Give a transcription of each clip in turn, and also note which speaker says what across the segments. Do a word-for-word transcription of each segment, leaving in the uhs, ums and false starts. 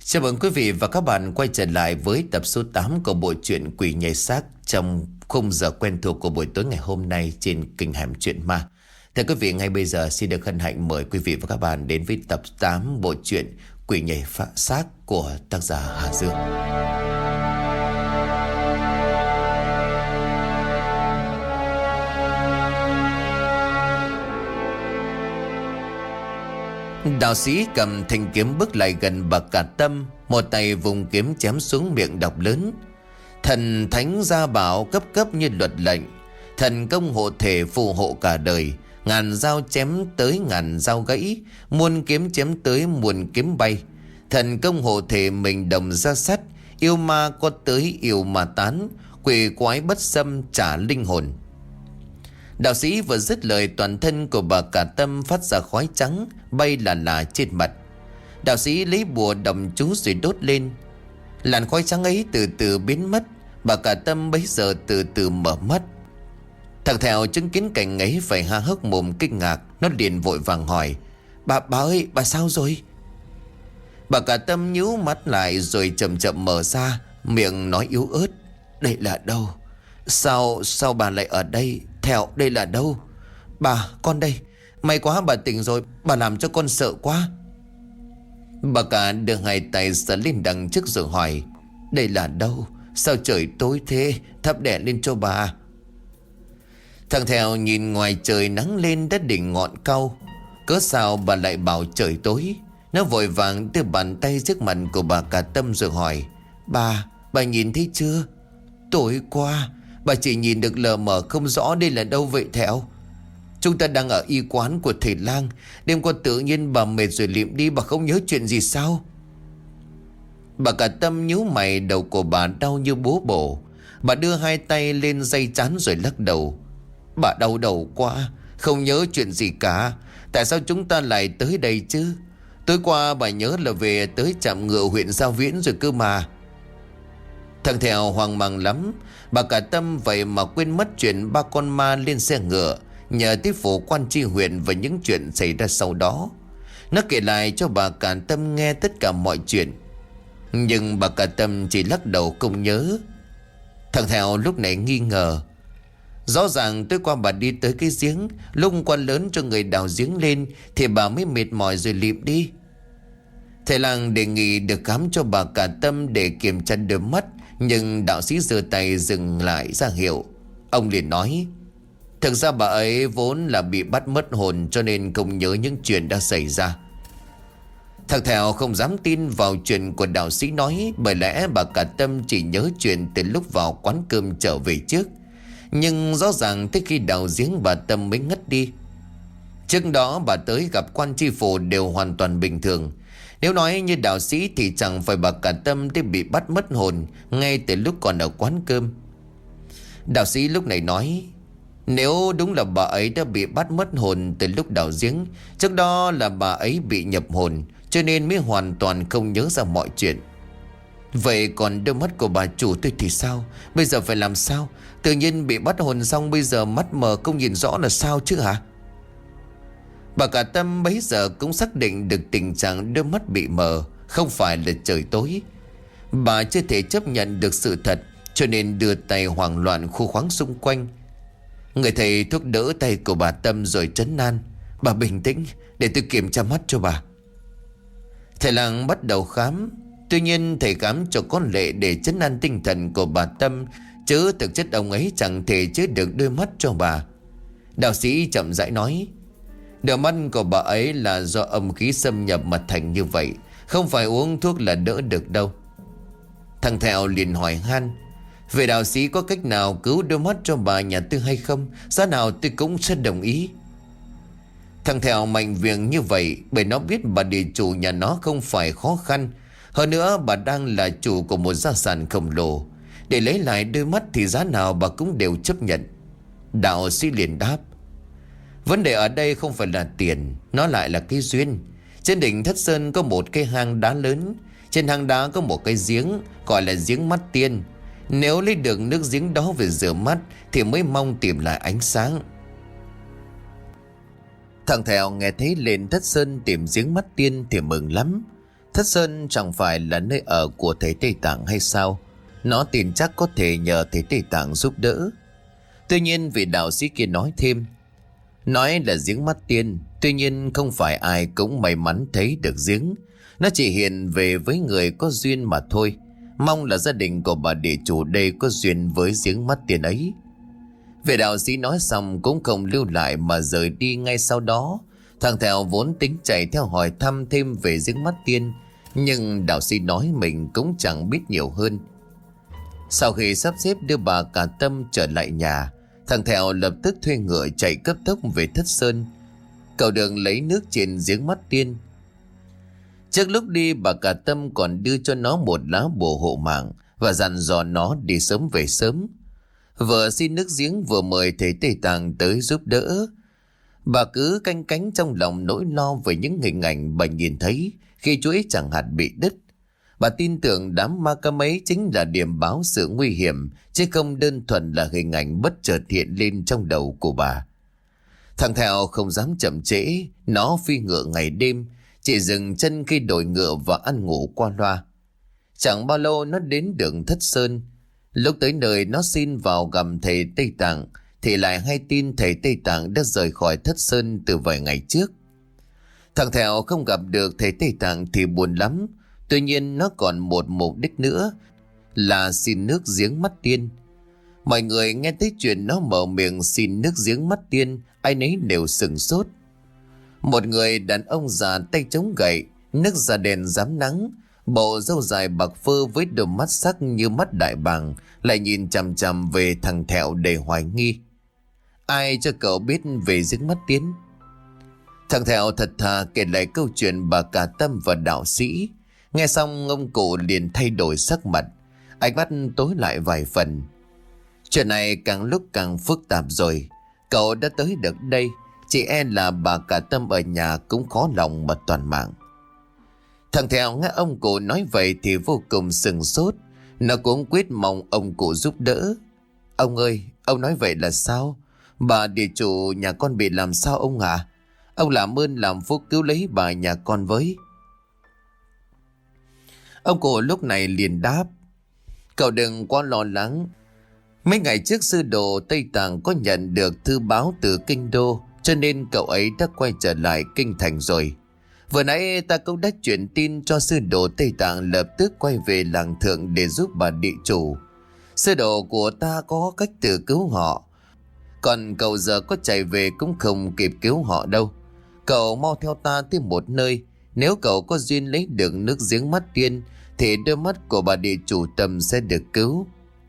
Speaker 1: Chào mừng quý vị và các bạn quay trở lại với tập số tám của bộ truyện Quỷ Nhảy Xác trong khung giờ quen thuộc của buổi tối ngày hôm nay trên kênh Hẻm Chuyện Ma. Thưa quý vị, ngay bây giờ xin được hân hạnh mời quý vị và các bạn đến với tập tám bộ truyện Quỷ Nhảy Xác của tác giả Hà Dương. Đạo sĩ cầm thanh kiếm bước lại gần bà Cả Tâm, một tay vùng kiếm chém xuống miệng đọc lớn: thần thánh gia bảo cấp cấp như luật lệnh, thần công hộ thể phù hộ cả đời, ngàn dao chém tới ngàn dao gãy, muôn kiếm chém tới muôn kiếm bay. Thần công hộ thể mình đồng ra sắt, yêu ma có tới yêu ma tán, quỷ quái bất xâm trả linh hồn. Đạo sĩ vừa dứt lời, toàn thân của bà Cả Tâm phát ra khói trắng bay là là trên mặt. Đạo sĩ lấy bùa đầm chú rồi đốt lên. Làn khói trắng ấy từ từ biến mất. Bà Cả Tâm bấy giờ từ từ mở mắt. Thằng Thèo chứng kiến cảnh ấy phải há hốc mồm kinh ngạc. Nó liền vội vàng hỏi: Bà, bà ơi, bà sao rồi? Bà Cả Tâm nhíu mắt lại rồi chậm chậm mở ra, miệng nói yếu ớt: Đây là đâu? Sao, sao bà lại ở đây? Thèo, đây là đâu? Bà, con đây. May quá bà tỉnh rồi, bà làm cho con sợ quá. Bà Cả đưa hai tay sờ lên đằng trước rồi hỏi: Đây là đâu? Sao trời tối thế? Thắp đèn lên cho bà. Thằng Thèo nhìn ngoài trời nắng lên đất đỉnh ngọn cau. Cớ sao bà lại bảo trời tối? Nó vội vàng đưa bàn tay trước mặt của bà Cả Tâm rồi hỏi: Bà, bà nhìn thấy chưa? Tối qua bà chỉ nhìn được lờ mờ không rõ đây là đâu vậy Thèo? Chúng ta đang ở y quán của thầy lang. Đêm qua tự nhiên bà mệt rồi liệm đi. Bà không nhớ chuyện gì sao? Bà Cả Tâm nhíu mày, đầu của bà đau như búa bổ. Bà đưa hai tay lên dây trán rồi lắc đầu: Bà đau đầu quá, không nhớ chuyện gì cả. Tại sao chúng ta lại tới đây chứ? Tối qua bà nhớ là về tới trạm ngựa huyện Giao Viễn rồi cơ mà. Thằng Thèo hoang mang lắm. Bà Cả Tâm vậy mà quên mất chuyện ba con ma lên xe ngựa nhờ tới phủ quan tri huyện và những chuyện xảy ra sau đó. Nó kể lại cho bà Cả Tâm nghe tất cả mọi chuyện, nhưng bà Cả Tâm chỉ lắc đầu không nhớ. Thằng Thèo lúc này nghi ngờ: Rõ ràng tối qua bà đi tới cái giếng, lúc quan lớn cho người đào giếng lên thì bà mới mệt mỏi rồi lịm đi. Thầy lang đề nghị được khám cho bà Cả Tâm để kiểm tra đôi mắt, nhưng đạo sĩ giơ tay dừng lại ra hiệu. Ông liền nói: Thực ra bà ấy vốn là bị bắt mất hồn, cho nên không nhớ những chuyện đã xảy ra. Thằng Thèo không dám tin vào chuyện của đạo sĩ nói, bởi lẽ bà Cả Tâm chỉ nhớ chuyện từ lúc vào quán cơm trở về trước. Nhưng rõ ràng tới khi đào giếng bà Tâm mới ngất đi. Trước đó bà tới gặp quan tri phủ đều hoàn toàn bình thường. Nếu nói như đạo sĩ thì chẳng phải bà Cả Tâm tới bị bắt mất hồn ngay từ lúc còn ở quán cơm. Đạo sĩ lúc này nói: Nếu đúng là bà ấy đã bị bắt mất hồn từ lúc đào giếng, trước đó là bà ấy bị nhập hồn, cho nên mới hoàn toàn không nhớ ra mọi chuyện. Vậy còn đôi mắt của bà chủ tôi thì sao? Bây giờ phải làm sao? Tự nhiên bị bắt hồn xong bây giờ mắt mờ không nhìn rõ là sao chứ hả? Bà Cả Tâm bấy giờ cũng xác định được tình trạng đôi mắt bị mờ không phải là trời tối. Bà chưa thể chấp nhận được sự thật, cho nên đưa tay hoảng loạn khu khoáng xung quanh. Người thầy thuốc đỡ tay của bà Tâm rồi trấn an: Bà bình tĩnh, để tôi kiểm tra mắt cho bà. Thầy lang bắt đầu khám. Tuy nhiên thầy khám cho có lệ để trấn an tinh thần của bà Tâm, chứ thực chất ông ấy chẳng thể chữa được đôi mắt cho bà. Đạo sĩ chậm rãi nói: Đôi mắt của bà ấy là do âm khí xâm nhập mà thành như vậy, không phải uống thuốc là đỡ được đâu. Thằng Thèo liền hỏi han: Vậy đạo sĩ có cách nào cứu đôi mắt cho bà nhà tôi hay không? Giá nào tôi cũng sẽ đồng ý. Thằng Thèo mạnh miệng như vậy bởi nó biết bà địa chủ nhà nó không phải khó khăn. Hơn nữa bà đang là chủ của một gia sản khổng lồ. Để lấy lại đôi mắt thì giá nào bà cũng đều chấp nhận. Đạo sĩ liền đáp: Vấn đề ở đây không phải là tiền, nó lại là cái duyên. Trên đỉnh Thất Sơn có một cái hang đá lớn. Trên hang đá có một cái giếng gọi là giếng mắt tiên. Nếu lấy được nước giếng đó về rửa mắt thì mới mong tìm lại ánh sáng. Thằng Thèo nghe thấy lên Thất Sơn tìm giếng mắt tiên thì mừng lắm. Thất Thất Sơn chẳng phải là nơi ở của thầy Tây Tạng hay sao? Nó tin chắc có thể nhờ thầy Tây Tạng giúp đỡ. Tuy nhiên vị đạo sĩ kia nói thêm, nói là giếng mắt tiên, tuy nhiên không phải ai cũng may mắn thấy được giếng. Nó chỉ hiện về với người có duyên mà thôi. Mong là gia đình của bà địa chủ đây có duyên với giếng mắt tiên ấy. Vị đạo sĩ nói xong cũng không lưu lại mà rời đi ngay sau đó. Thằng Thẹo vốn tính chạy theo hỏi thăm thêm về giếng mắt tiên, nhưng đạo sĩ nói mình cũng chẳng biết nhiều hơn. Sau khi sắp xếp đưa bà Cả Tâm trở lại nhà, thằng Thẹo lập tức thuê ngựa chạy cấp tốc về Thất Sơn. Cậu đường lấy nước trên giếng mắt tiên. Trước lúc đi, bà Cả Tâm còn đưa cho nó một lá bùa hộ mạng và dặn dò nó đi sớm về sớm. Vừa xin nước giếng vừa mời thầy Tây Tạng tới giúp đỡ. Bà cứ canh cánh trong lòng nỗi lo về những hình ảnh bà nhìn thấy khi chuỗi chẳng hạt bị đứt. Bà tin tưởng đám ma cam ấy chính là điểm báo sự nguy hiểm, chứ không đơn thuần là hình ảnh bất chợt hiện lên trong đầu của bà. Thằng Thẹo không dám chậm trễ, nó phi ngựa ngày đêm, chỉ dừng chân khi đổi ngựa và ăn ngủ qua loa. Chẳng bao lâu nó đến đường Thất Sơn. Lúc tới nơi nó xin vào gặp thầy Tây Tạng, thì lại hay tin thầy Tây Tạng đã rời khỏi Thất Sơn từ vài ngày trước. Thằng Thẹo không gặp được thầy Tây Tạng thì buồn lắm. Tuy nhiên nó còn một mục đích nữa là xin nước giếng mắt tiên. Mọi người nghe thấy chuyện nó mở miệng xin nước giếng mắt tiên, ai nấy đều sửng sốt. Một người đàn ông già tay chống gậy, nước da đen rám nắng, bộ râu dài bạc phơ với đôi mắt sắc như mắt đại bàng, lại nhìn chằm chằm về thằng Thẹo đầy hoài nghi. Ai cho cậu biết về giếng mắt tiên? Thằng Thẹo thật thà kể lại câu chuyện bà Cả Tâm và đạo sĩ. Nghe xong ông cụ liền thay đổi sắc mặt, ánh mắt tối lại vài phần. Chuyện này càng lúc càng phức tạp rồi. Cậu đã tới được đây, chỉ e là bà Cả Tâm ở nhà cũng khó lòng mà toàn mạng. Thằng Thẹo nghe ông cụ nói vậy thì vô cùng sừng sốt. Nó cũng quyết mong ông cụ giúp đỡ. Ông ơi, ông nói vậy là sao? Bà địa chủ nhà con bị làm sao ông ạ? À? Ông làm ơn làm phúc cứu lấy bà nhà con với. Ông cụ lúc này liền đáp, cậu đừng quá lo lắng. Mấy ngày trước sư đồ Tây Tạng có nhận được thư báo từ kinh đô, cho nên cậu ấy đã quay trở lại kinh thành rồi. Vừa nãy ta cũng đã chuyển tin cho sư đồ Tây Tạng lập tức quay về làng thượng để giúp bà địa chủ. Sư đồ của ta có cách tự cứu họ, còn cậu giờ có chạy về cũng không kịp cứu họ đâu. Cậu mau theo ta tới một nơi. Nếu cậu có duyên lấy được nước giếng mắt tiên thì đôi mắt của bà địa chủ Tâm sẽ được cứu.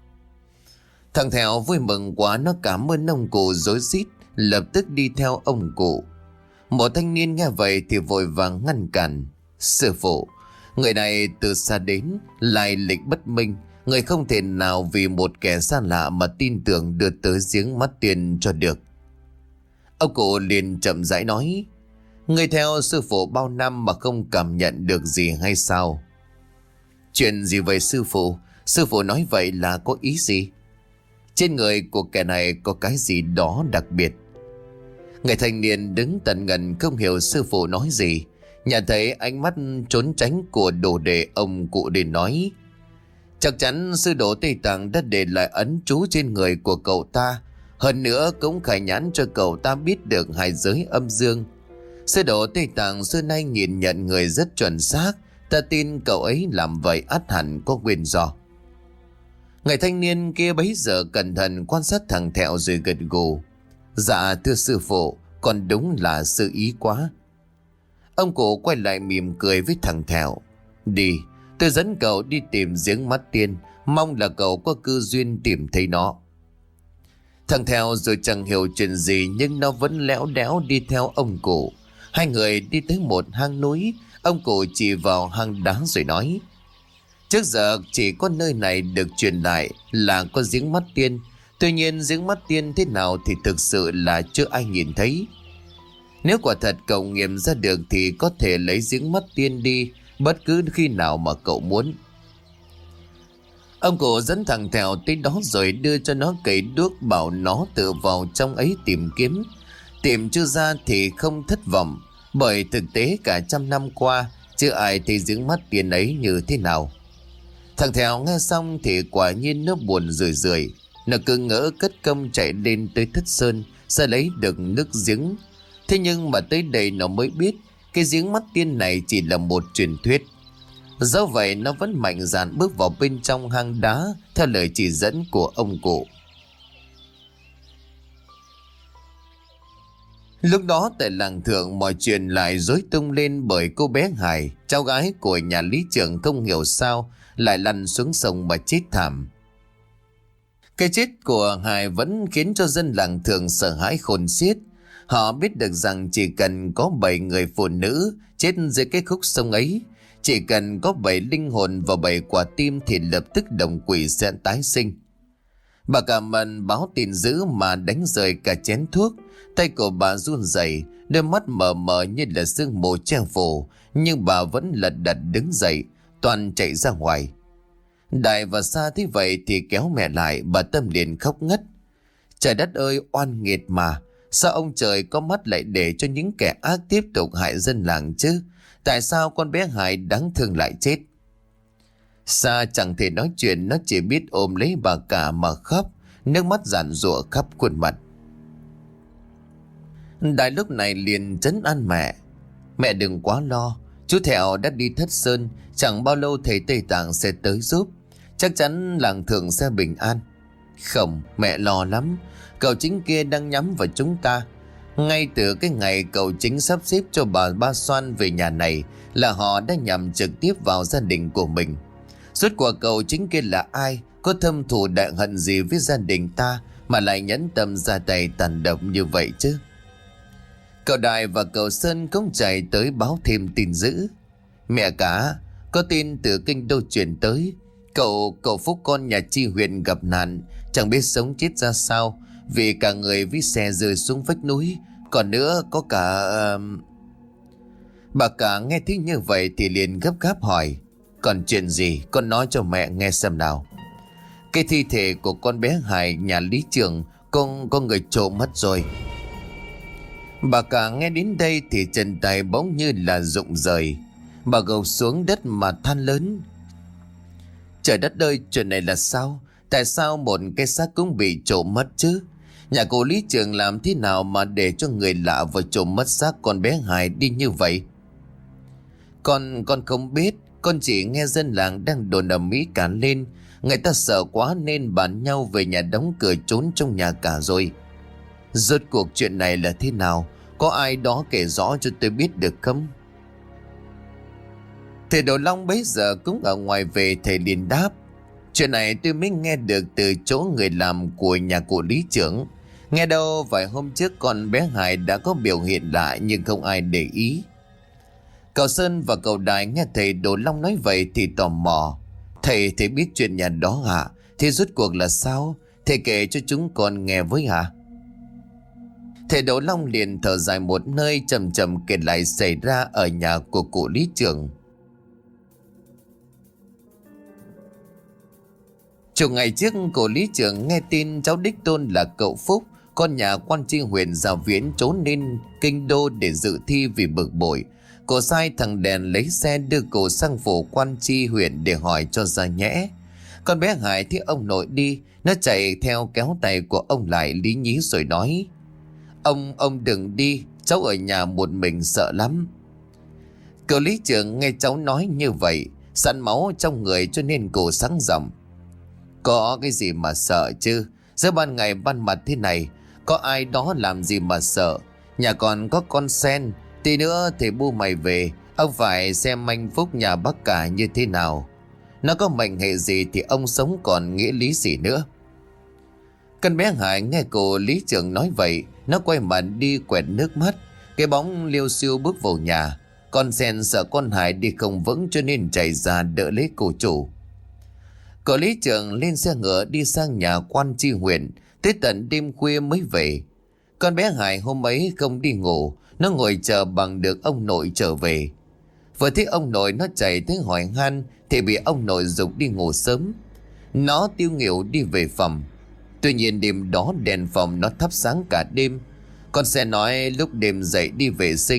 Speaker 1: Thằng Thẹo vui mừng quá, nó cảm ơn ông cụ rối rít, lập tức đi theo ông cụ. Một thanh niên nghe vậy thì vội vàng ngăn cản. Sư phụ, người này từ xa đến, lai lịch bất minh, người không thể nào vì một kẻ xa lạ mà tin tưởng đưa tới giếng mắt tiên cho được. Ông cụ liền chậm rãi nói, người theo sư phụ bao năm mà không cảm nhận được gì hay sao? Chuyện gì vậy sư phụ? Sư phụ nói vậy là có ý gì? Trên người của kẻ này có cái gì đó đặc biệt. Người thanh niên đứng tần ngần không hiểu sư phụ nói gì. Nhận thấy ánh mắt trốn tránh của đồ đệ, ông cụ liền nói, chắc chắn sư đồ Tây Tạng đã để lại ấn chú trên người của cậu ta. Hơn nữa cũng khai nhãn cho cậu ta biết được hai giới âm dương. Sư đồ Tây Tạng xưa nay nhìn nhận người rất chuẩn xác. Ta tin cậu ấy làm vậy ắt hẳn có nguyên do. Người thanh niên kia bấy giờ cẩn thận quan sát thằng Thẹo rồi gật gù. Dạ thưa sư phụ, còn đúng là sư ý quá. Ông cụ quay lại mỉm cười với thằng Thẹo. Đi, tôi dẫn cậu đi tìm giếng mắt tiên, mong là cậu có cơ duyên tìm thấy nó. Thằng Thẹo rồi chẳng hiểu chuyện gì nhưng nó vẫn lẽo đẽo đi theo ông cụ. Hai người đi tới một hang núi. Ông cụ chỉ vào hang đá rồi nói, trước giờ chỉ có nơi này được truyền lại là có giếng mắt tiên. Tuy nhiên giếng mắt tiên thế nào thì thực sự là chưa ai nhìn thấy. Nếu quả thật cậu nghiệm ra được thì có thể lấy giếng mắt tiên đi bất cứ khi nào mà cậu muốn. Ông cụ dẫn thằng Thẹo tới đó rồi đưa cho nó cây đuốc, bảo nó tự vào trong ấy tìm kiếm. Tìm chưa ra thì không thất vọng, bởi thực tế cả trăm năm qua chứ ai thấy giếng mắt tiên ấy như thế nào. Thằng Thèo nghe xong thì quả nhiên nó buồn rười rượi. Nó cứ ngỡ cất công chạy lên tới Thất Sơn sẽ lấy được nước giếng. Thế nhưng mà tới đây nó mới biết cái giếng mắt tiên này chỉ là một truyền thuyết. Do vậy nó vẫn mạnh dạn bước vào bên trong hang đá theo lời chỉ dẫn của ông cụ. Lúc đó tại làng Thượng mọi chuyện lại rối tung lên bởi cô bé Hải, cháu gái của nhà lý trưởng, không hiểu sao lại lăn xuống sông mà chết thảm. Cái chết của Hải vẫn khiến cho dân làng Thượng sợ hãi khôn xiết. Họ biết được rằng chỉ cần có bảy người phụ nữ chết dưới cái khúc sông ấy, chỉ cần có bảy linh hồn và bảy quả tim thì lập tức đồng quỷ sẽ tái sinh. Bà cả Mận báo tin dữ mà đánh rơi cả chén thuốc. Tay của bà run rẩy, đôi mắt mờ mờ như là sương mù che phủ, nhưng bà vẫn lật đật đứng dậy, toàn chạy ra ngoài. Đại và Sa thấy vậy thì kéo mẹ lại, bà Tâm liền khóc ngất. Trời đất ơi, oan nghiệt mà, sao ông trời có mắt lại để cho những kẻ ác tiếp tục hại dân làng chứ? Tại sao con bé Hải đáng thương lại chết? Sa chẳng thể nói chuyện, nó chỉ biết ôm lấy bà cả mà khóc, nước mắt giàn giụa khắp khuôn mặt. Đại lúc này liền trấn an mẹ. Mẹ đừng quá lo, chú Thẹo đã đi Thất Sơn, chẳng bao lâu thầy Tây Tạng sẽ tới giúp. Chắc chắn làng Thượng sẽ bình an. Không, mẹ lo lắm. Cậu chính kia đang nhắm vào chúng ta. Ngay từ cái ngày cậu chính sắp xếp cho bà Ba Xoan về nhà này là họ đã nhằm trực tiếp vào gia đình của mình. Rốt cuộc cậu chính kia là ai? Có thâm thù đại hận gì với gia đình ta mà lại nhẫn tâm ra tay tàn độc như vậy chứ? Cậu Đại và cậu Sơn cũng chạy tới báo thêm tin dữ. Mẹ cả, có tin từ kinh đô truyền tới. Cậu, cậu Phúc con nhà Chi huyện gặp nạn, chẳng biết sống chết ra sao, vì cả người với xe rơi xuống vách núi. Còn nữa có cả... Uh... Bà cả nghe thấy như vậy thì liền gấp gáp hỏi. Còn chuyện gì, con nói cho mẹ nghe xem nào. Cái thi thể của con bé Hải nhà lý trưởng con có người trộm mất rồi. Bà cả nghe đến đây thì chân tay bỗng như là rụng rời. Bà gục xuống đất mà than lớn. Trời đất ơi, chuyện này là sao? Tại sao một cái xác cũng bị trộm mất chứ? Nhà cô lý trưởng làm thế nào mà để cho người lạ vào trộm mất xác con bé Hải đi như vậy? Con, con không biết. Con chỉ nghe dân làng đang đồn ầm ĩ cả lên. Người ta sợ quá nên bàn nhau về nhà đóng cửa trốn trong nhà cả rồi. Rốt cuộc chuyện này là thế nào? Có ai đó kể rõ cho tôi biết được không? Thầy Đồ Long bấy giờ cũng ở ngoài về, thầy liền đáp. Chuyện này tôi mới nghe được từ chỗ người làm của nhà cụ lý trưởng. Nghe đâu vài hôm trước con bé Hải đã có biểu hiện lạ nhưng không ai để ý. Cậu Sơn và cậu Đại nghe thầy Đồ Long nói vậy thì tò mò. Thầy thầy biết chuyện nhà đó hả? Thế rốt cuộc là sao? Thầy kể cho chúng con nghe với hả? Thầy Đồ Long liền thở dài một nơi, chậm chậm kể lại xảy ra ở nhà của cụ lý trưởng. Chục ngày trước, cụ lý trưởng nghe tin cháu đích tôn là cậu Phúc, con nhà quan tri huyện Gia Viễn, trốn lên kinh đô để dự thi vì bực bội. Cô sai thằng Đèn lấy xe đưa cô sang phủ quan tri huyện để hỏi cho ra nhẽ. Con bé Hải thấy ông nội đi, nó chạy theo kéo tay của ông lại lý nhí rồi nói. Ông, ông đừng đi, cháu ở nhà một mình sợ lắm. Cậu lý trưởng nghe cháu nói như vậy, sẵn máu trong người cho nên cô sáng giọng. Có cái gì mà sợ chứ? Giữa ban ngày ban mặt thế này, có ai đó làm gì mà sợ? Nhà còn có con sen, tí nữa thì bu mày về, ông phải xem anh Phúc nhà bác cả như thế nào. Nó có mệnh hệ gì thì ông sống còn nghĩa lý gì nữa. Con bé Hải nghe cô lý trưởng nói vậy, nó quay mặt đi quẹt nước mắt. Cái bóng liêu xiêu bước vào nhà. Con sen sợ con Hải đi không vững cho nên chạy ra đỡ lấy cô chủ. Cậu lý trưởng lên xe ngựa đi sang nhà quan tri huyện, tới tận đêm khuya mới về. Con bé Hải hôm ấy không đi ngủ, nó ngồi chờ bằng được ông nội trở về. Vừa thấy ông nội nó chạy tới hỏi han thì bị ông nội giục đi ngủ sớm. Nó tiêu nghỉu đi về phòng. Tuy nhiên đêm đó đèn phòng nó thắp sáng cả đêm. Con sẽ nói lúc đêm dậy đi vệ sinh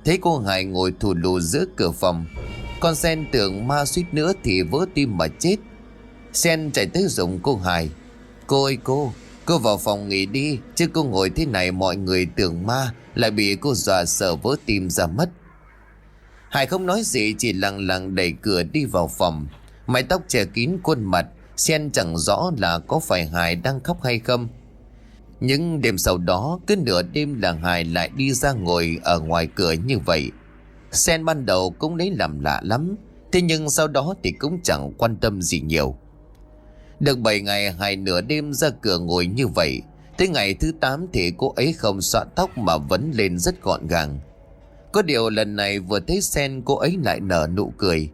Speaker 1: thấy cô Hải ngồi thù lù giữa cửa phòng. Con Sen tưởng ma suýt nữa thì vỡ tim mà chết. Sen chạy tới giọng cô Hải: "Cô ơi cô, cô vào phòng nghỉ đi, chứ cô ngồi thế này mọi người tưởng ma, lại bị cô dọa sợ vỡ tim ra mất." Hải không nói gì, chỉ lặng lặng đẩy cửa đi vào phòng. Mái tóc che kín khuôn mặt, Sen chẳng rõ là có phải Hải đang khóc hay không. Nhưng đêm sau đó, cứ nửa đêm là Hải lại đi ra ngồi ở ngoài cửa như vậy. Sen ban đầu cũng lấy làm lạ lắm, thế nhưng sau đó thì cũng chẳng quan tâm gì nhiều. Được bảy ngày Hải nửa đêm ra cửa ngồi như vậy. Tới ngày thứ tám thì cô ấy không xõa tóc mà vấn lên rất gọn gàng. Có điều lần này vừa thấy Sen, cô ấy lại nở nụ cười.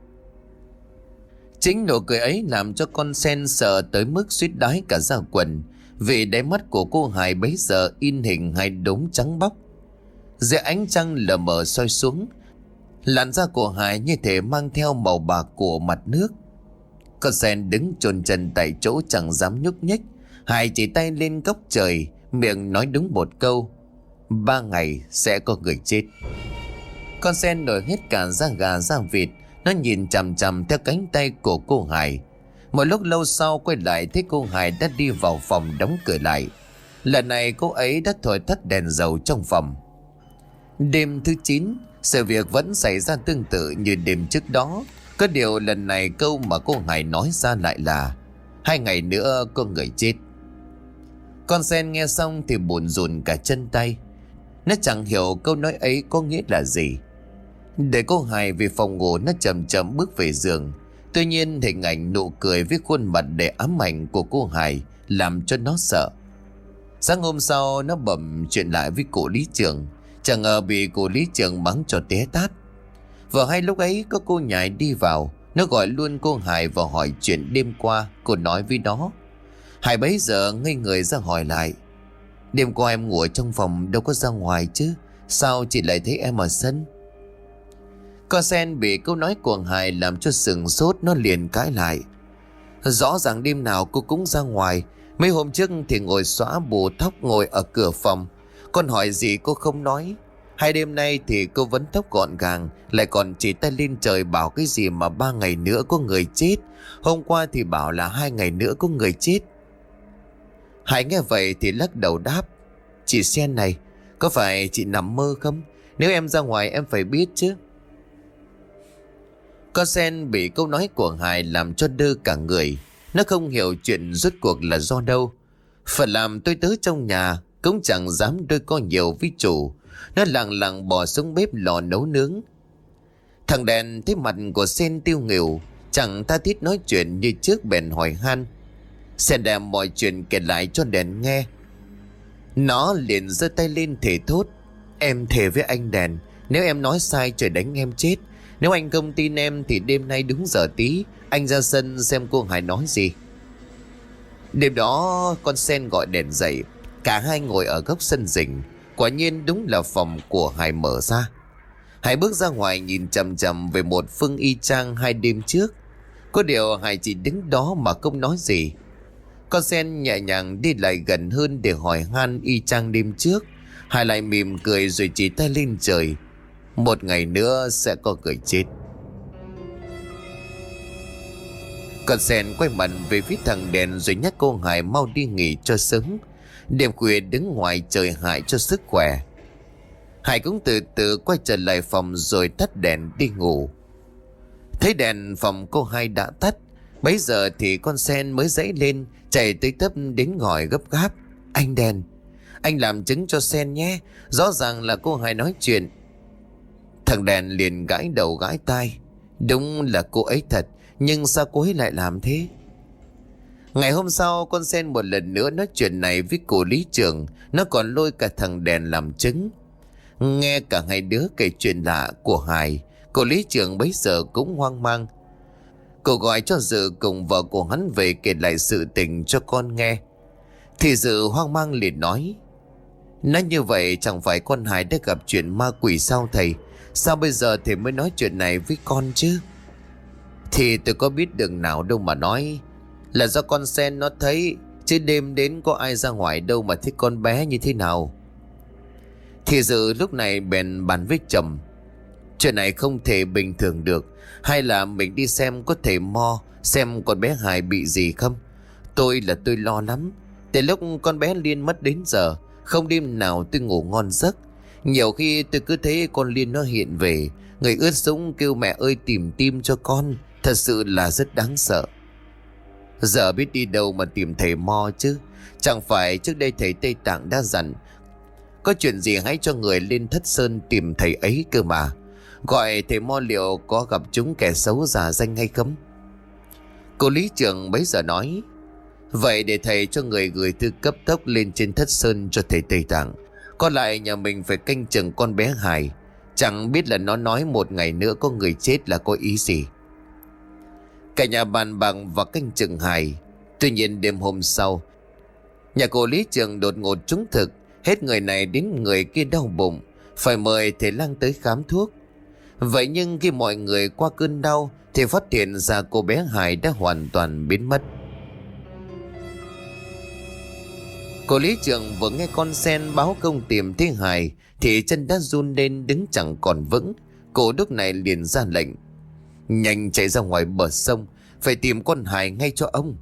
Speaker 1: Chính nụ cười ấy làm cho con Sen sợ tới mức suýt đái cả ra quần, vì đáy mắt của cô Hải bấy giờ in hình hai đốm trắng bóc. Dưới ánh trăng lờ mờ soi xuống, làn da của Hải như thể mang theo màu bạc của mặt nước. Con Sen đứng chôn chân tại chỗ chẳng dám nhúc nhích. Hải chỉ tay lên góc trời, miệng nói đúng một câu: "Ba ngày sẽ có người chết." Con Sen nổi hết cả da gà da vịt. Nó nhìn chằm chằm theo cánh tay của cô Hải. Một lúc lâu sau quay lại thấy cô Hải đã đi vào phòng đóng cửa lại. Lần này cô ấy đã thổi tắt đèn dầu trong phòng. Đêm thứ chín, sự việc vẫn xảy ra tương tự như đêm trước đó. Có điều lần này câu mà cô Hải nói ra lại là: "Hai ngày nữa có người chết." Con Sen nghe xong thì buồn rùn cả chân tay. Nó chẳng hiểu câu nói ấy có nghĩa là gì. Để cô Hải về phòng ngủ, nó chậm chậm bước về giường. Tuy nhiên hình ảnh nụ cười với khuôn mặt đầy ám ảnh của cô Hải làm cho nó sợ. Sáng hôm sau nó bẩm chuyện lại với cô lý trưởng. Chẳng ngờ bị cô lý trưởng mắng cho té tát. Vừa hay lúc ấy có cô nhài đi vào. Nó gọi luôn cô Hải vào hỏi chuyện đêm qua. Cô nói với nó. Hải bấy giờ ngây người ra hỏi lại: "Đêm qua em ngủ ở trong phòng đâu có ra ngoài chứ, sao chị lại thấy em ở sân?" Con Sen bị câu nói của Hải làm cho sừng sốt. Nó liền cãi lại: "Rõ ràng đêm nào cô cũng ra ngoài. Mấy hôm trước thì ngồi xõa bù tóc ngồi ở cửa phòng. Con hỏi gì cô không nói. Hai đêm nay thì cô vẫn tóc gọn gàng, lại còn chỉ tay lên trời bảo cái gì mà ba ngày nữa có người chết. Hôm qua thì bảo là hai ngày nữa có người chết." Hải nghe vậy thì lắc đầu đáp: "Chị Sen này, có phải chị nằm mơ không? Nếu em ra ngoài em phải biết chứ." Con Sen bị câu nói của Hải làm cho đơ cả người. Nó không hiểu chuyện rốt cuộc là do đâu. Phần làm tôi tớ trong nhà cũng chẳng dám đôi co nhiều với chủ. Nó lặng lặng bỏ xuống bếp lò nấu nướng. Thằng Đèn thấy mặt của Sen tiêu nghỉu, chẳng tha thiết nói chuyện như trước, bèn hỏi han. Sen đem mọi chuyện kể lại cho Đèn nghe. Nó liền giơ tay lên thề thốt: "Em thề với anh Đèn, nếu em nói sai trời đánh em chết. Nếu anh không tin em thì đêm nay đúng giờ tí anh ra sân xem cô Hải nói gì." Đêm đó con Sen gọi Đèn dậy. Cả hai ngồi ở góc sân rình. Quả nhiên đúng là phòng của Hải mở ra. Hải bước ra ngoài nhìn chằm chằm về một phương y chang hai đêm trước. Có điều Hải chỉ đứng đó mà không nói gì. Con Sen nhẹ nhàng đi lại gần hơn để hỏi han y chang đêm trước. Hải lại mỉm cười rồi chỉ tay lên trời: "Một ngày nữa sẽ có người chết." Con Sen quay mặt về phía thằng Đèn rồi nhắc cô Hải mau đi nghỉ cho sớm. Đêm khuya đứng ngoài trời hại cho sức khỏe. Hải cũng từ từ quay trở lại phòng rồi tắt đèn đi ngủ. Thấy đèn phòng cô Hai đã tắt, bấy giờ thì con Sen mới dậy lên, chạy tới tấp đến gọi gấp gáp: "Anh Đèn, anh làm chứng cho Sen nhé, rõ ràng là cô Hai nói chuyện." Thằng Đèn liền gãi đầu gãi tai. Đúng là cô ấy thật, nhưng sao cô ấy lại làm thế? Ngày hôm sau, con Sen một lần nữa nói chuyện này với cô lý trưởng. Nó còn lôi cả thằng Đèn làm chứng. Nghe cả hai đứa kể chuyện lạ của Hải, cô lý trưởng bấy giờ cũng hoang mang. Cô gọi cho Dự cùng vợ của hắn về kể lại sự tình cho con nghe. Thì Dự hoang mang liền nói: "Nói như vậy chẳng phải con Hải đã gặp chuyện ma quỷ sao thầy? Sao bây giờ thầy mới nói chuyện này với con chứ?" "Thì tôi có biết đường nào đâu mà nói. Là do con Sen nó thấy, chứ đêm đến có ai ra ngoài đâu mà thấy con bé như thế nào." Thì Dự lúc này bèn bàn với chồng: Chuyện này không thể bình thường được. Hay là mình đi xem có thể Mo, xem con bé Hải bị gì không. Tôi là tôi lo lắm. Từ lúc con bé Liên mất đến giờ, không đêm nào tôi ngủ ngon giấc. Nhiều khi tôi cứ thấy con Liên nó hiện về, người ướt sũng kêu mẹ ơi tìm tim cho con. Thật sự là rất đáng sợ. Giờ biết đi đâu mà tìm thầy Mo chứ. Chẳng phải trước đây thầy Tây Tạng đã dặn có chuyện gì hãy cho người lên Thất Sơn tìm thầy ấy cơ mà. Gọi thầy Mo liệu có gặp chúng kẻ xấu giả danh hay không? Cô lý trưởng bấy giờ nói: Vậy để thầy cho người gửi thư cấp tốc lên trên Thất Sơn cho thầy Tây Tạng. Còn lại nhà mình phải canh chừng con bé Hải. Chẳng biết là nó nói một ngày nữa có người chết là có ý gì. Cả nhà bàn bạc và canh chừng Hải. Tuy nhiên đêm hôm sau, nhà cô lý trưởng đột ngột trúng thực. Hết người này đến người kia đau bụng, phải mời thầy lang tới khám thuốc. Vậy nhưng khi mọi người qua cơn đau thì phát hiện ra cô bé Hải đã hoàn toàn biến mất. Cô lý trưởng vừa nghe con sen báo công tìm thấy Hải thì chân đã run lên đứng chẳng còn vững. Cô lúc này liền ra lệnh: Nhanh chạy ra ngoài bờ sông, phải tìm con Hải ngay cho ông.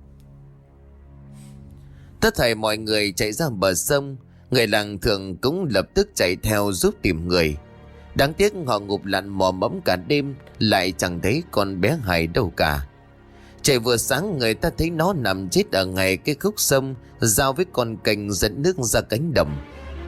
Speaker 1: Tất thảy mọi người chạy ra bờ sông. Người làng thường cũng lập tức chạy theo giúp tìm người. Đáng tiếc họ ngụp lặn mò mẫm cả đêm, lại chẳng thấy con bé Hải đâu cả. Trời vừa sáng người ta thấy nó nằm chết ở ngay cái khúc sông giao với con kênh dẫn nước ra cánh đồng.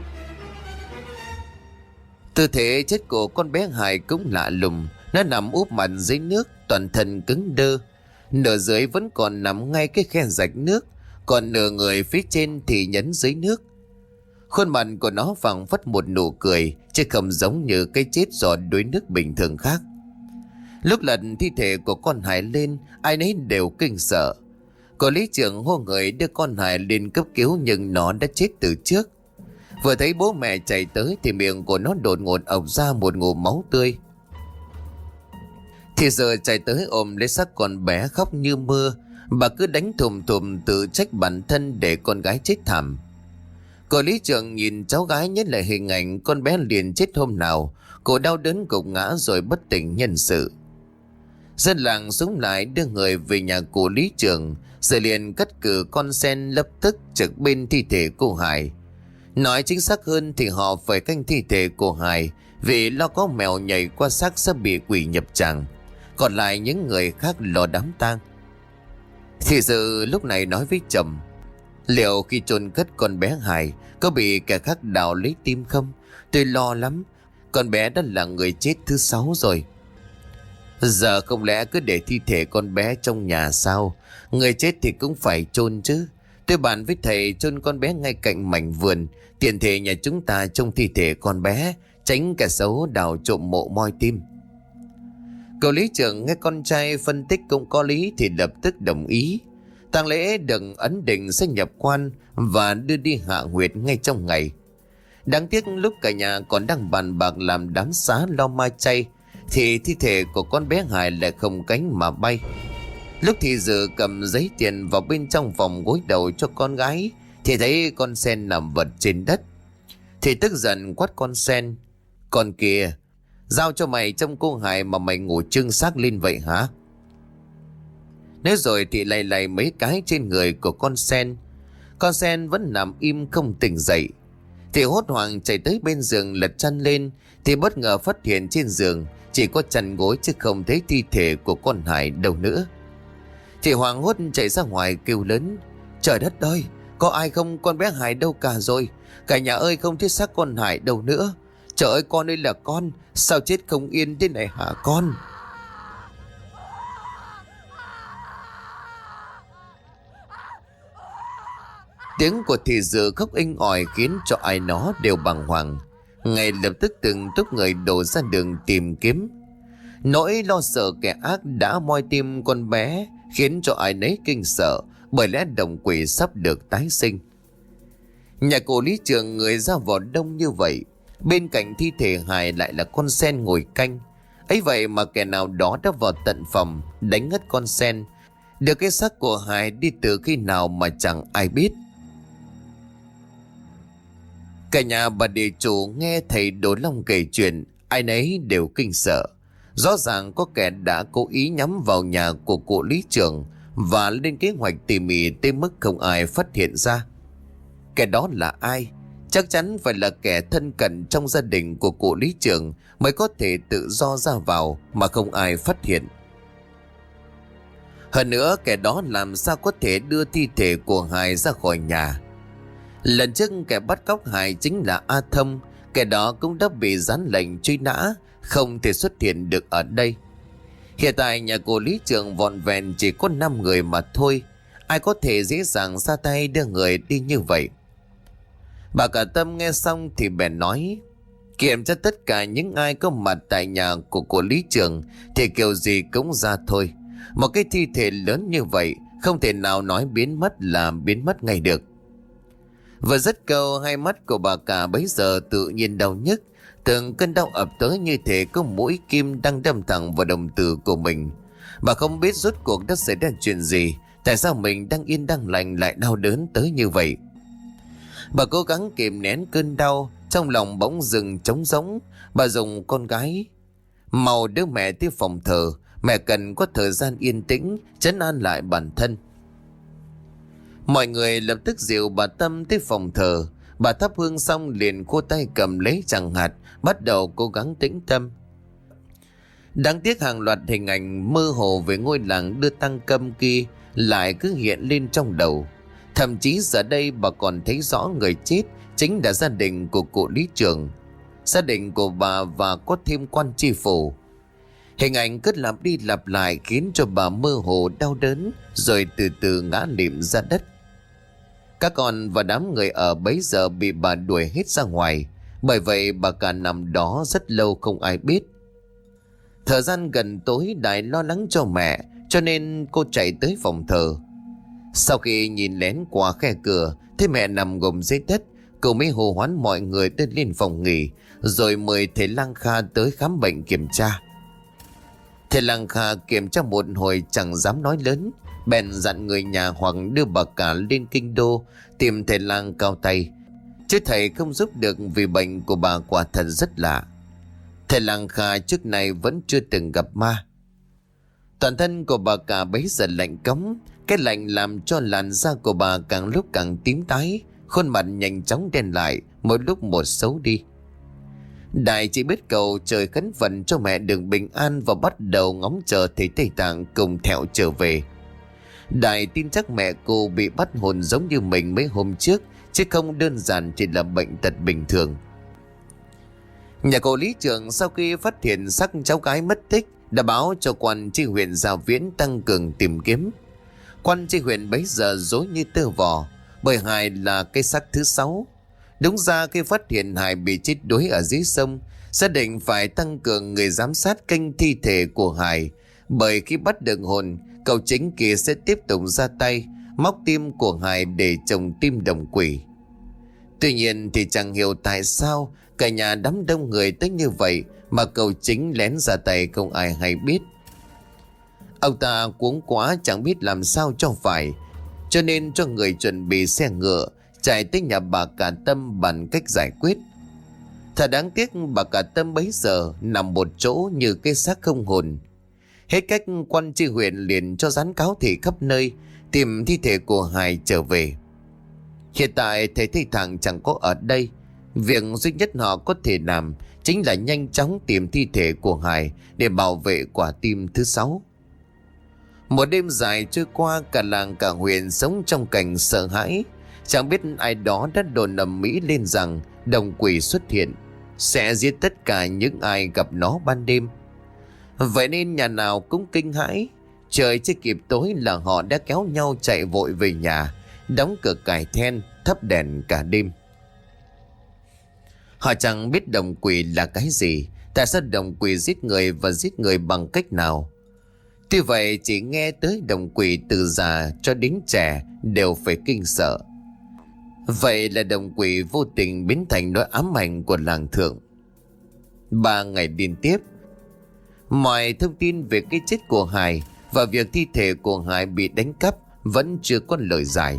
Speaker 1: Tư thế chết của con bé Hải cũng lạ lùng. Nó nằm úp mặt dưới nước, toàn thân cứng đơ. Nửa dưới vẫn còn nằm ngay cái khe rạch nước, còn nửa người phía trên thì nhấn dưới nước. Khuôn mặt của nó phảng phất một nụ cười, chứ không giống như cái chết do đuối nước bình thường khác. Lúc lật thi thể của con Hải lên, ai nấy đều kinh sợ. Cô lý trưởng hô người đưa con Hải lên cấp cứu, nhưng nó đã chết từ trước. Vừa thấy bố mẹ chạy tới thì miệng của nó đột ngột ọc ra một ngụm máu tươi. Thì giờ chạy tới ôm lấy xác con bé khóc như mưa. Bà cứ đánh thùm thùm tự trách bản thân để con gái chết thảm. Cô lý trưởng nhìn cháu gái nhớ lại hình ảnh con bé liền chết hôm nào. Cô đau đớn gục ngã rồi bất tỉnh nhân sự. Dân làng xúm lại đưa người về nhà cô lý trưởng, rồi liền cắt cử con sen lập tức trực bên thi thể cô Hải. Nói chính xác hơn thì họ phải canh thi thể cô Hải, vì lo có mèo nhảy qua xác sẽ bị quỷ nhập tràng. Còn lại những người khác lo đám tang. Thì sự lúc này nói với chồng: Liệu khi chôn cất con bé Hải có bị kẻ khác đào lấy tim không? Tôi lo lắm. Con bé đã là người chết thứ sáu rồi. Giờ không lẽ cứ để thi thể con bé trong nhà sao? Người chết thì cũng phải chôn chứ. Tôi bàn với thầy chôn con bé ngay cạnh mảnh vườn, tiện thể nhà chúng ta trông thi thể con bé, tránh kẻ xấu đào trộm mộ moi tim. Cậu lý trưởng nghe con trai phân tích cũng có lý thì lập tức đồng ý. Tang lễ được ấn định sẽ nhập quan và đưa đi hạ huyệt ngay trong ngày. Đáng tiếc lúc cả nhà còn đang bàn bạc làm đám xá lo ma chay thì thi thể của con bé Hải lại không cánh mà bay. Lúc thì Dự cầm giấy tiền vào bên trong vòng gối đầu cho con gái thì thấy con sen nằm vật trên đất. Thì tức giận quát con sen: Con kìa, giao cho mày trông cô Hải mà mày ngủ trưng xác lên vậy hả? Nếu rồi thì lay lay mấy cái trên người của con sen. Con sen vẫn nằm im không tỉnh dậy. Thì hốt hoảng chạy tới bên giường lật chăn lên thì bất ngờ phát hiện trên giường chỉ có chăn gối chứ không thấy thi thể của con Hải đâu nữa. Thì hoảng hốt chạy ra ngoài kêu lớn: Trời đất ơi, có ai không? Con bé Hải đâu cả rồi? Cả nhà ơi, không thấy xác con Hải đâu nữa. Trời ơi, con ơi là con, sao chết không yên thế này hả con? Tiếng của thị Dự khóc inh ỏi khiến cho ai nó đều bàng hoàng. Ngay lập tức từng tốp người đổ ra đường tìm kiếm. Nỗi lo sợ kẻ ác đã moi tim con bé khiến cho ai nấy kinh sợ, bởi lẽ đồng quỷ sắp được tái sinh. Nhà cô lý trưởng người ra vào đông như vậy, bên cạnh thi thể Hải lại là con sen ngồi canh. Ấy vậy mà kẻ nào đó đã vào tận phòng đánh ngất con sen. Được cái xác của Hải đi từ khi nào mà chẳng ai biết. Cả nhà bà địa chủ nghe thầy Đồ Long kể chuyện, Ai nấy đều kinh sợ. Rõ ràng có kẻ đã cố ý nhắm vào nhà của cụ lý trưởng và lên kế hoạch tỉ mỉ tới mức không ai phát hiện ra. Kẻ đó là ai? Chắc chắn phải là kẻ thân cận trong gia đình của cụ lý trưởng mới có thể tự do ra vào mà không ai phát hiện. Hơn nữa, kẻ đó làm sao có thể đưa thi thể của Hải ra khỏi nhà? Lần trước kẻ bắt cóc Hải chính là A Thông. Kẻ đó cũng đã bị gián lệnh truy nã, không thể xuất hiện được ở đây. Hiện tại nhà của lý trưởng vọn vẹn chỉ có năm người mà thôi. Ai có thể dễ dàng ra tay đưa người đi như vậy? Bà Cả Tâm nghe xong thì bèn nói: Kiểm tra tất cả những ai có mặt tại nhà của cô lý trưởng thì kiểu gì cũng ra thôi. Một cái thi thể lớn như vậy không thể nào nói biến mất là biến mất ngay được. Vừa dứt câu, hai mắt của bà Cả bấy giờ tự nhiên đau nhức. Từng cơn đau ập tới như thể có mũi kim đang đâm thẳng vào đồng tử của mình. Bà không biết rốt cuộc đã xảy ra chuyện gì. Tại sao mình đang yên đang lành lại đau đớn tới như vậy? Bà cố gắng kìm nén cơn đau, trong lòng bỗng dừng trống rỗng. Bà dùng con gái: Mau đưa mẹ tới phòng thờ, mẹ cần có thời gian yên tĩnh trấn an lại bản thân. Mọi người lập tức dìu bà Tâm tới phòng thờ. Bà thắp hương xong liền khô tay cầm lấy tràng hạt, bắt đầu cố gắng tĩnh tâm. Đáng tiếc hàng loạt hình ảnh mơ hồ về ngôi làng đưa tang câm kia lại cứ hiện lên trong đầu. Thậm chí giờ đây bà còn thấy rõ người chết chính là gia đình của cụ lý trưởng, gia đình của bà và có thêm quan tri phủ. Hình ảnh cứ lặp đi lặp lại khiến cho bà mơ hồ đau đớn, rồi từ từ ngã lịm ra đất. Các con và đám người ở bấy giờ bị bà đuổi hết ra ngoài. Bởi vậy bà Cả nằm đó rất lâu không ai biết. Thời gian gần tối, Đại lo lắng cho mẹ, cho nên cô chạy tới phòng thờ. Sau khi nhìn lén qua khe cửa thấy mẹ nằm gồng dưới đất, cô mới hô hoán mọi người tới lên phòng nghỉ, rồi mời thầy Lang Kha tới khám bệnh kiểm tra. Thầy Lang Kha kiểm tra một hồi chẳng dám nói lớn, bèn dặn người nhà hoặc đưa bà Cả lên kinh đô tìm thầy lang cao tay, chứ thầy không giúp được vì bệnh của bà quả thật rất lạ. Thầy Lang Kha trước này vẫn chưa từng gặp ma. Toàn thân của bà Cả bấy giờ lạnh cống. Cái lạnh làm cho làn da của bà càng lúc càng tím tái, khuôn mặt nhanh chóng đen lại, mỗi lúc một xấu đi. Đại chỉ biết cầu trời khấn vận cho mẹ được bình an và bắt đầu ngóng chờ thầy Tây Tạng cùng theo trở về. Đại tin chắc mẹ cô bị bắt hồn giống như mình mấy hôm trước, chứ không đơn giản chỉ là bệnh tật bình thường. Nhà cô lý trưởng sau khi phát hiện xác cháu gái mất tích đã báo cho quan tri huyện Giao Viễn tăng cường tìm kiếm. Quan tri huyện bấy giờ rối như tơ vò, bởi Hải là cái xác thứ sáu. Đúng ra khi phát hiện Hải bị chết đuối ở dưới sông, gia đình phải tăng cường người giám sát canh thi thể của Hải, bởi khi bắt được hồn, cậu chính kia sẽ tiếp tục ra tay móc tim của Hải để trồng tim đồng quỷ. Tuy nhiên thì chẳng hiểu tại sao cả nhà đám đông người tới như vậy mà cậu chính lén ra tay không ai hay biết. Ông ta cuống quá chẳng biết làm sao cho phải, cho nên cho người chuẩn bị xe ngựa chạy tới nhà bà Cả Tâm bàn cách giải quyết. Thật đáng tiếc, bà Cả Tâm bấy giờ nằm một chỗ như cái xác không hồn. Hết cách, quan tri huyện liền cho dán cáo thị khắp nơi tìm thi thể của Hải trở về. Hiện tại thầy Tây Tạng chẳng có ở đây. Việc duy nhất họ có thể làm chính là nhanh chóng tìm thi thể của Hải để bảo vệ quả tim thứ sáu. Một đêm dài trôi qua, cả làng cả huyện sống trong cảnh sợ hãi. Chẳng biết ai đó đã đồn ầm ĩ lên rằng đồng quỷ xuất hiện sẽ giết tất cả những ai gặp nó ban đêm. Vậy nên nhà nào cũng kinh hãi. Trời chưa kịp tối là họ đã kéo nhau chạy vội về nhà, đóng cửa cài then, thắp đèn cả đêm. Họ chẳng biết đồng quỷ là cái gì, tại sao đồng quỷ giết người và giết người bằng cách nào. Tuy vậy chỉ nghe tới đồng quỷ từ già cho đến trẻ đều phải kinh sợ. Vậy là đồng quỷ vô tình biến thành nỗi ám ảnh của làng Thượng. Ba ngày liên tiếp, mọi thông tin về cái chết của Hải và việc thi thể của Hải bị đánh cắp vẫn chưa có lời giải.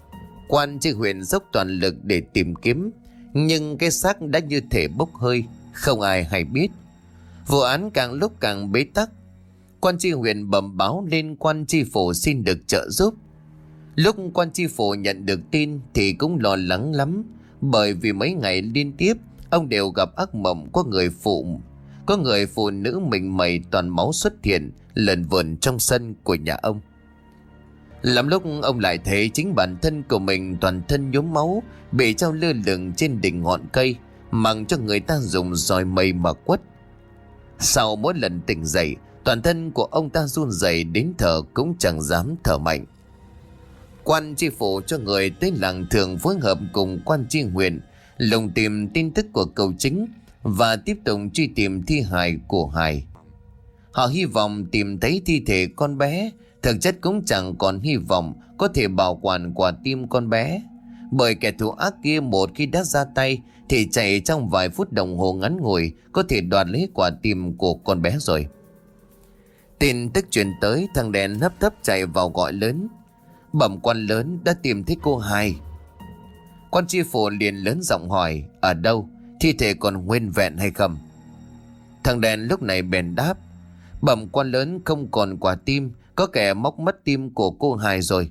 Speaker 1: Quan tri huyện dốc toàn lực để tìm kiếm, nhưng cái xác đã như thể bốc hơi, không ai hay biết. Vụ án càng lúc càng bế tắc. Quan tri huyện bẩm báo lên quan tri phủ xin được trợ giúp. Lúc quan tri phủ nhận được tin thì cũng lo lắng lắm, bởi vì mấy ngày liên tiếp ông đều gặp ác mộng có người phụ có người phụ nữ mình mẩy toàn máu xuất hiện lẩn vẩn trong sân của nhà ông. Lắm lúc ông lại thấy chính bản thân của mình toàn thân nhuốm máu, bị treo lơ lửng trên đỉnh ngọn cây, mặc cho người ta dùng roi mây mà quất. Sau mỗi lần tỉnh dậy, toàn thân của ông ta run rẩy đến thở cũng chẳng dám thở mạnh. Quan tri phủ cho người tới làng Thượng phối hợp cùng quan tri huyện lùng tìm tin tức của cậu chính và tiếp tục truy tìm thi hài của Hải. Họ hy vọng tìm thấy thi thể con bé, thực chất cũng chẳng còn hy vọng có thể bảo quản quả tim con bé, bởi kẻ thù ác kia một khi đã ra tay thì chạy trong vài phút đồng hồ ngắn ngủi có thể đoạt lấy quả tim của con bé rồi. Tin tức truyền tới, thằng đèn hấp tấp chạy vào gọi lớn: "Bẩm quan lớn, đã tìm thấy cô Hai." Quan tri phủ liền lớn giọng hỏi: "Ở đâu? Thi thể còn nguyên vẹn hay không?" Thằng đèn lúc này bèn đáp: "Bẩm quan lớn, không còn quả tim, có kẻ móc mất tim của cô Hai rồi."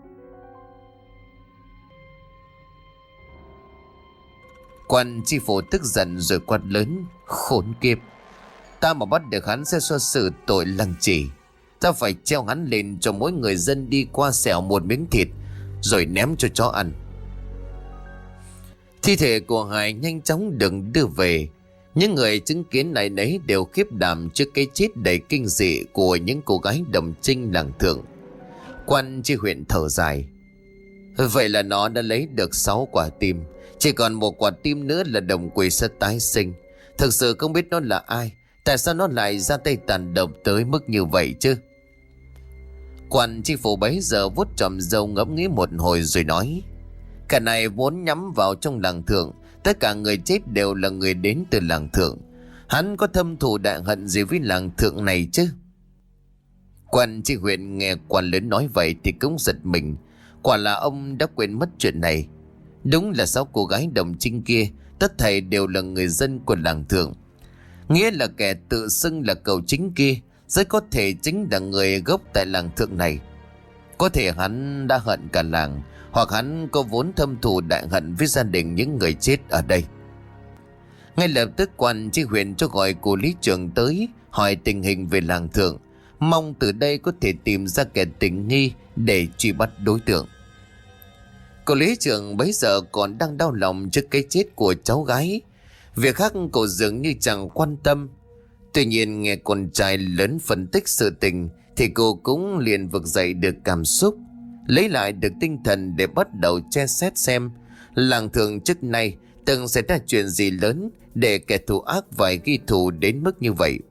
Speaker 1: Quan tri phủ tức giận rồi quát lớn: "Khốn kiếp! Ta mà bắt được hắn sẽ so xử tội lăng trì. Ta phải treo hắn lên cho mỗi người dân đi qua xẻo một miếng thịt, rồi ném cho chó ăn." Thi thể của Hải nhanh chóng được đưa về. Những người chứng kiến này nấy đều khiếp đảm trước cái chết đầy kinh dị của những cô gái đồng trinh làng Thượng. Quan tri huyện thở dài: "Vậy là nó đã lấy được sáu quả tim, chỉ còn một quả tim nữa là đồng quỷ sẽ tái sinh. Thực sự không biết nó là ai, tại sao nó lại ra tay tàn độc tới mức như vậy chứ?" Quan tri phủ bấy giờ vuốt tròm râu ngẫm nghĩ một hồi rồi nói: "Cả này vốn nhắm vào trong làng Thượng, tất cả người chết đều là người đến từ làng Thượng. Hắn có thâm thù đại hận gì với làng Thượng này chứ?" Quan tri huyện nghe quan lớn nói vậy thì cũng giật mình. Quả là ông đã quên mất chuyện này. Đúng là sáu cô gái đồng trinh kia tất thảy đều là người dân của làng Thượng. Nghĩa là kẻ tự xưng là cậu chính kia rất có thể chính là người gốc tại làng Thượng này. Có thể hắn đã hận cả làng, hoặc hắn có vốn thâm thù đại hận với gia đình những người chết ở đây. Ngay lập tức quan tri huyện cho gọi cô lý trưởng tới hỏi tình hình về làng Thượng, mong từ đây có thể tìm ra kẻ tình nghi để truy bắt đối tượng. Cô lý trưởng bấy giờ còn đang đau lòng trước cái chết của cháu gái. Việc khác cô dường như chẳng quan tâm. Tuy nhiên nghe con trai lớn phân tích sự tình thì cô cũng liền vực dậy được cảm xúc, lấy lại được tinh thần để bắt đầu tra xét xem làng Thượng trước nay từng xảy ra chuyện gì lớn để kẻ thù ác phải ghi thù đến mức như vậy.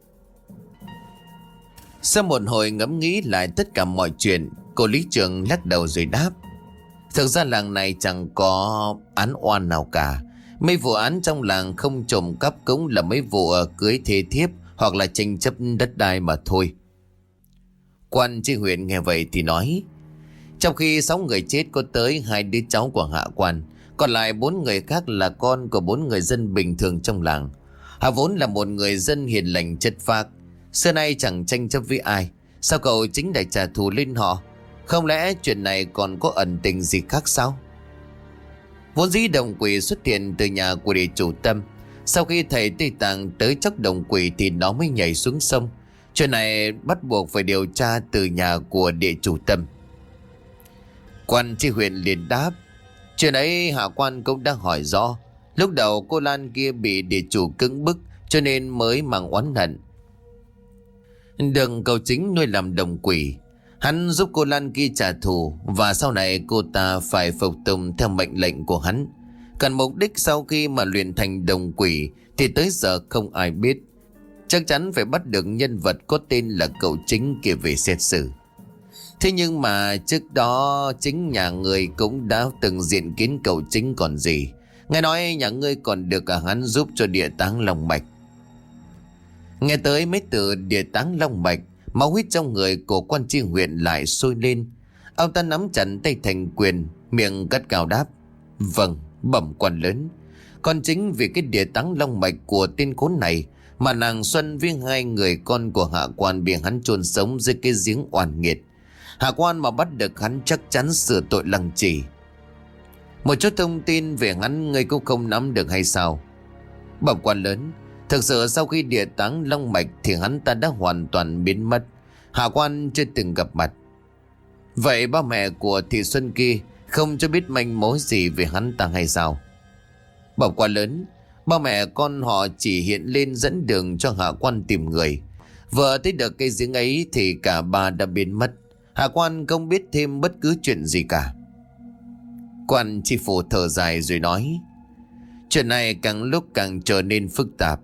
Speaker 1: Sau một hồi ngẫm nghĩ lại tất cả mọi chuyện, cô lý trưởng lắc đầu rồi đáp: "Thực ra làng này chẳng có án oan nào cả. Mấy vụ án trong làng không trộm cắp cũng là mấy vụ cưới thê thiếp hoặc là tranh chấp đất đai mà thôi." Quan tri huyện nghe vậy thì nói: "Trong khi sáu người chết có tới hai đứa cháu của hạ quan, còn lại bốn người khác là con của bốn người dân bình thường trong làng. Hạ vốn là một người dân hiền lành chất phác, xưa nay chẳng tranh chấp với ai. Sao cậu chính lại trả thù lên họ? Không lẽ chuyện này còn có ẩn tình gì khác sao?" Vốn dĩ đồng quỷ xuất hiện từ nhà của địa chủ Tâm. Sau khi thầy Tây Tạng tới chóc đồng quỷ thì nó mới nhảy xuống sông. Chuyện này bắt buộc phải điều tra từ nhà của địa chủ Tâm. Quan tri huyện liền đáp: "Chuyện ấy hạ quan cũng đang hỏi rõ. Lúc đầu cô Lan kia bị địa chủ cưỡng bức cho nên mới mang oán hận. Đừng cầu chính nuôi làm đồng quỷ. Hắn giúp cô Lan kia trả thù, và sau này cô ta phải phục tùng theo mệnh lệnh của hắn. Còn mục đích sau khi mà luyện thành đồng quỷ thì tới giờ không ai biết. Chắc chắn phải bắt được nhân vật có tên là cậu chính kia về xét xử. Thế nhưng mà trước đó chính nhà người cũng đã từng diện kiến cậu chính còn gì. Nghe nói nhà ngươi còn được cả hắn giúp cho địa táng long mạch." Nghe tới mấy từ địa táng long mạch, máu huyết trong người của quan tri huyện lại sôi lên. Ông ta nắm chặt tay thành quyền, miệng cất cao đáp: "Vâng, bẩm quan lớn. Còn chính vì cái địa táng long mạch của tên khốn này mà nàng Xuân với hai người con của Hạ Quan bị hắn chôn sống dưới cái giếng oan nghiệt. Hạ Quan mà bắt được hắn chắc chắn sửa tội lăng trì. Một chút thông tin về hắn ngươi cũng không nắm được hay sao? Bẩm quan lớn, thực sự sau khi địa táng long mạch thì hắn ta đã hoàn toàn biến mất. Hạ Quan chưa từng gặp mặt. Vậy ba mẹ của thị Xuân kia không cho biết manh mối gì về hắn ta hay sao? Bẩm quan lớn, ba mẹ con họ chỉ hiện lên dẫn đường cho Hạ Quan tìm người. Vừa thấy được cây giếng ấy thì cả ba đã biến mất. Hạ Quan không biết thêm bất cứ chuyện gì cả. Quan tri phủ thở dài rồi nói, chuyện này càng lúc càng trở nên phức tạp.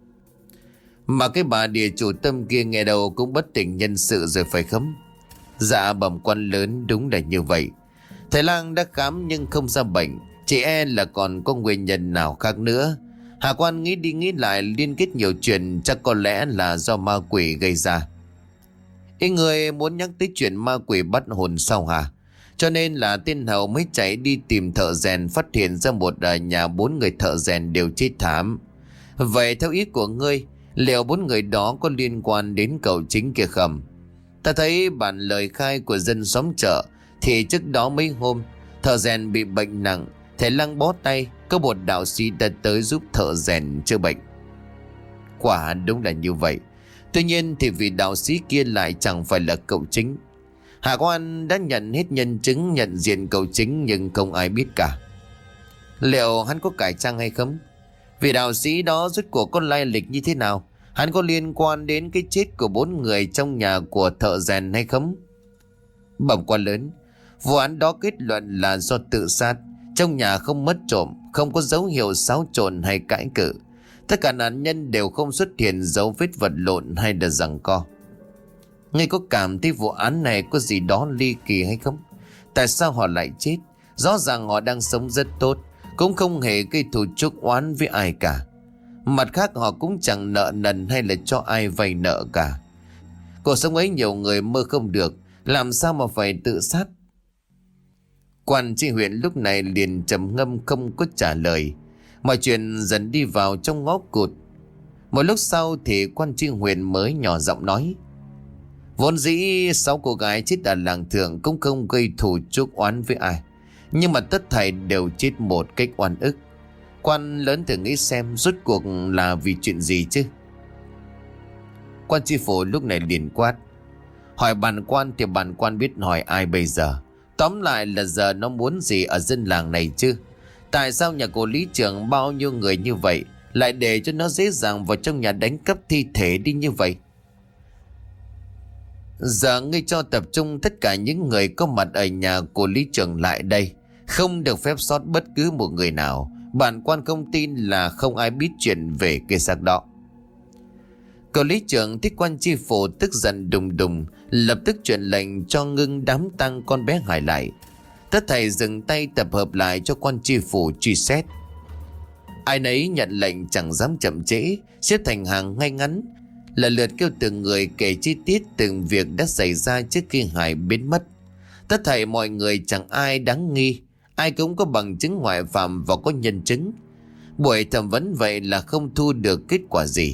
Speaker 1: Mà cái bà địa chủ Tâm kia nghe đầu cũng bất tỉnh nhân sự rồi phải không? Dạ bẩm quan lớn, đúng là như vậy. Thầy lang đã khám nhưng không ra bệnh, chỉ e là còn có nguyên nhân nào khác nữa. Hạ Quan nghĩ đi nghĩ lại liên kết nhiều chuyện, chắc có lẽ là do ma quỷ gây ra. Ý người muốn nhắc tới chuyện ma quỷ bắt hồn sao hả? Cho nên là tên hầu mới chạy đi tìm thợ rèn, phát hiện ra một nhà bốn người thợ rèn đều chết thảm. Vậy theo ý của ngươi, liệu bốn người đó có liên quan đến cậu chính kia không? Ta thấy bản lời khai của dân xóm chợ thì trước đó mấy hôm thợ rèn bị bệnh nặng, thầy lang bó tay, có một đạo sĩ đã tới giúp thợ rèn chữa bệnh. Quả đúng là như vậy. Tuy nhiên thì vị đạo sĩ kia lại chẳng phải là cậu chính. Hạ Quan đã nhận hết nhân chứng nhận diện cậu chính nhưng không ai biết cả. Liệu hắn có cải trang hay không? Vị đạo sĩ đó rốt cuộc có lai lịch như thế nào? Hắn có liên quan đến cái chết của bốn người trong nhà của thợ rèn hay không? Bẩm quan lớn, vụ án đó kết luận là do tự sát. Trong nhà không mất trộm, không có dấu hiệu xáo trộn hay cãi cự. Tất cả nạn nhân đều không xuất hiện dấu vết vật lộn hay là giằng co. Ngươi có cảm thấy vụ án này có gì đó ly kỳ hay không? Tại sao họ lại chết? Rõ ràng họ đang sống rất tốt, cũng không hề gây thù chuốc oán với ai cả. Mặt khác họ cũng chẳng nợ nần hay là cho ai vay nợ cả. Cuộc sống ấy nhiều người mơ không được, làm sao mà phải tự sát? Quan tri huyện lúc này liền trầm ngâm không có trả lời. Mọi chuyện dần đi vào trong ngõ cụt. Một lúc sau thì quan tri huyện mới nhỏ giọng nói, vốn dĩ sáu cô gái chết ở làng Thượng cũng không gây thù chuốc oán với ai, nhưng mà tất thảy đều chết một cách oan ức. Quan lớn thử nghĩ xem rốt cuộc là vì chuyện gì chứ? Quan tri phủ lúc này liền quát, hỏi bản quan thì bản quan biết hỏi ai bây giờ? Tóm lại là giờ nó muốn gì ở dân làng này chứ? Tại sao nhà của lý trưởng bao nhiêu người như vậy lại để cho nó dễ dàng vào trong nhà đánh cắp thi thể đi như vậy? Giờ ngươi cho tập trung tất cả những người có mặt ở nhà của lý trưởng lại đây, không được phép sót bất cứ một người nào. Bản quan không tin là không ai biết chuyện về cái xác đó. Cậu lý trưởng thích quan tri phủ tức giận đùng đùng, lập tức truyền lệnh cho ngưng đám tang con bé Hải lại. Tất thảy dừng tay tập hợp lại cho quan tri phủ truy xét. Ai nấy nhận lệnh chẳng dám chậm trễ, xếp thành hàng ngay ngắn, lần lượt kêu từng người kể chi tiết từng việc đã xảy ra trước khi Hải biến mất. Tất thảy mọi người chẳng ai đáng nghi, ai cũng có bằng chứng ngoại phạm và có nhân chứng. Buổi thẩm vấn vậy là không thu được kết quả gì.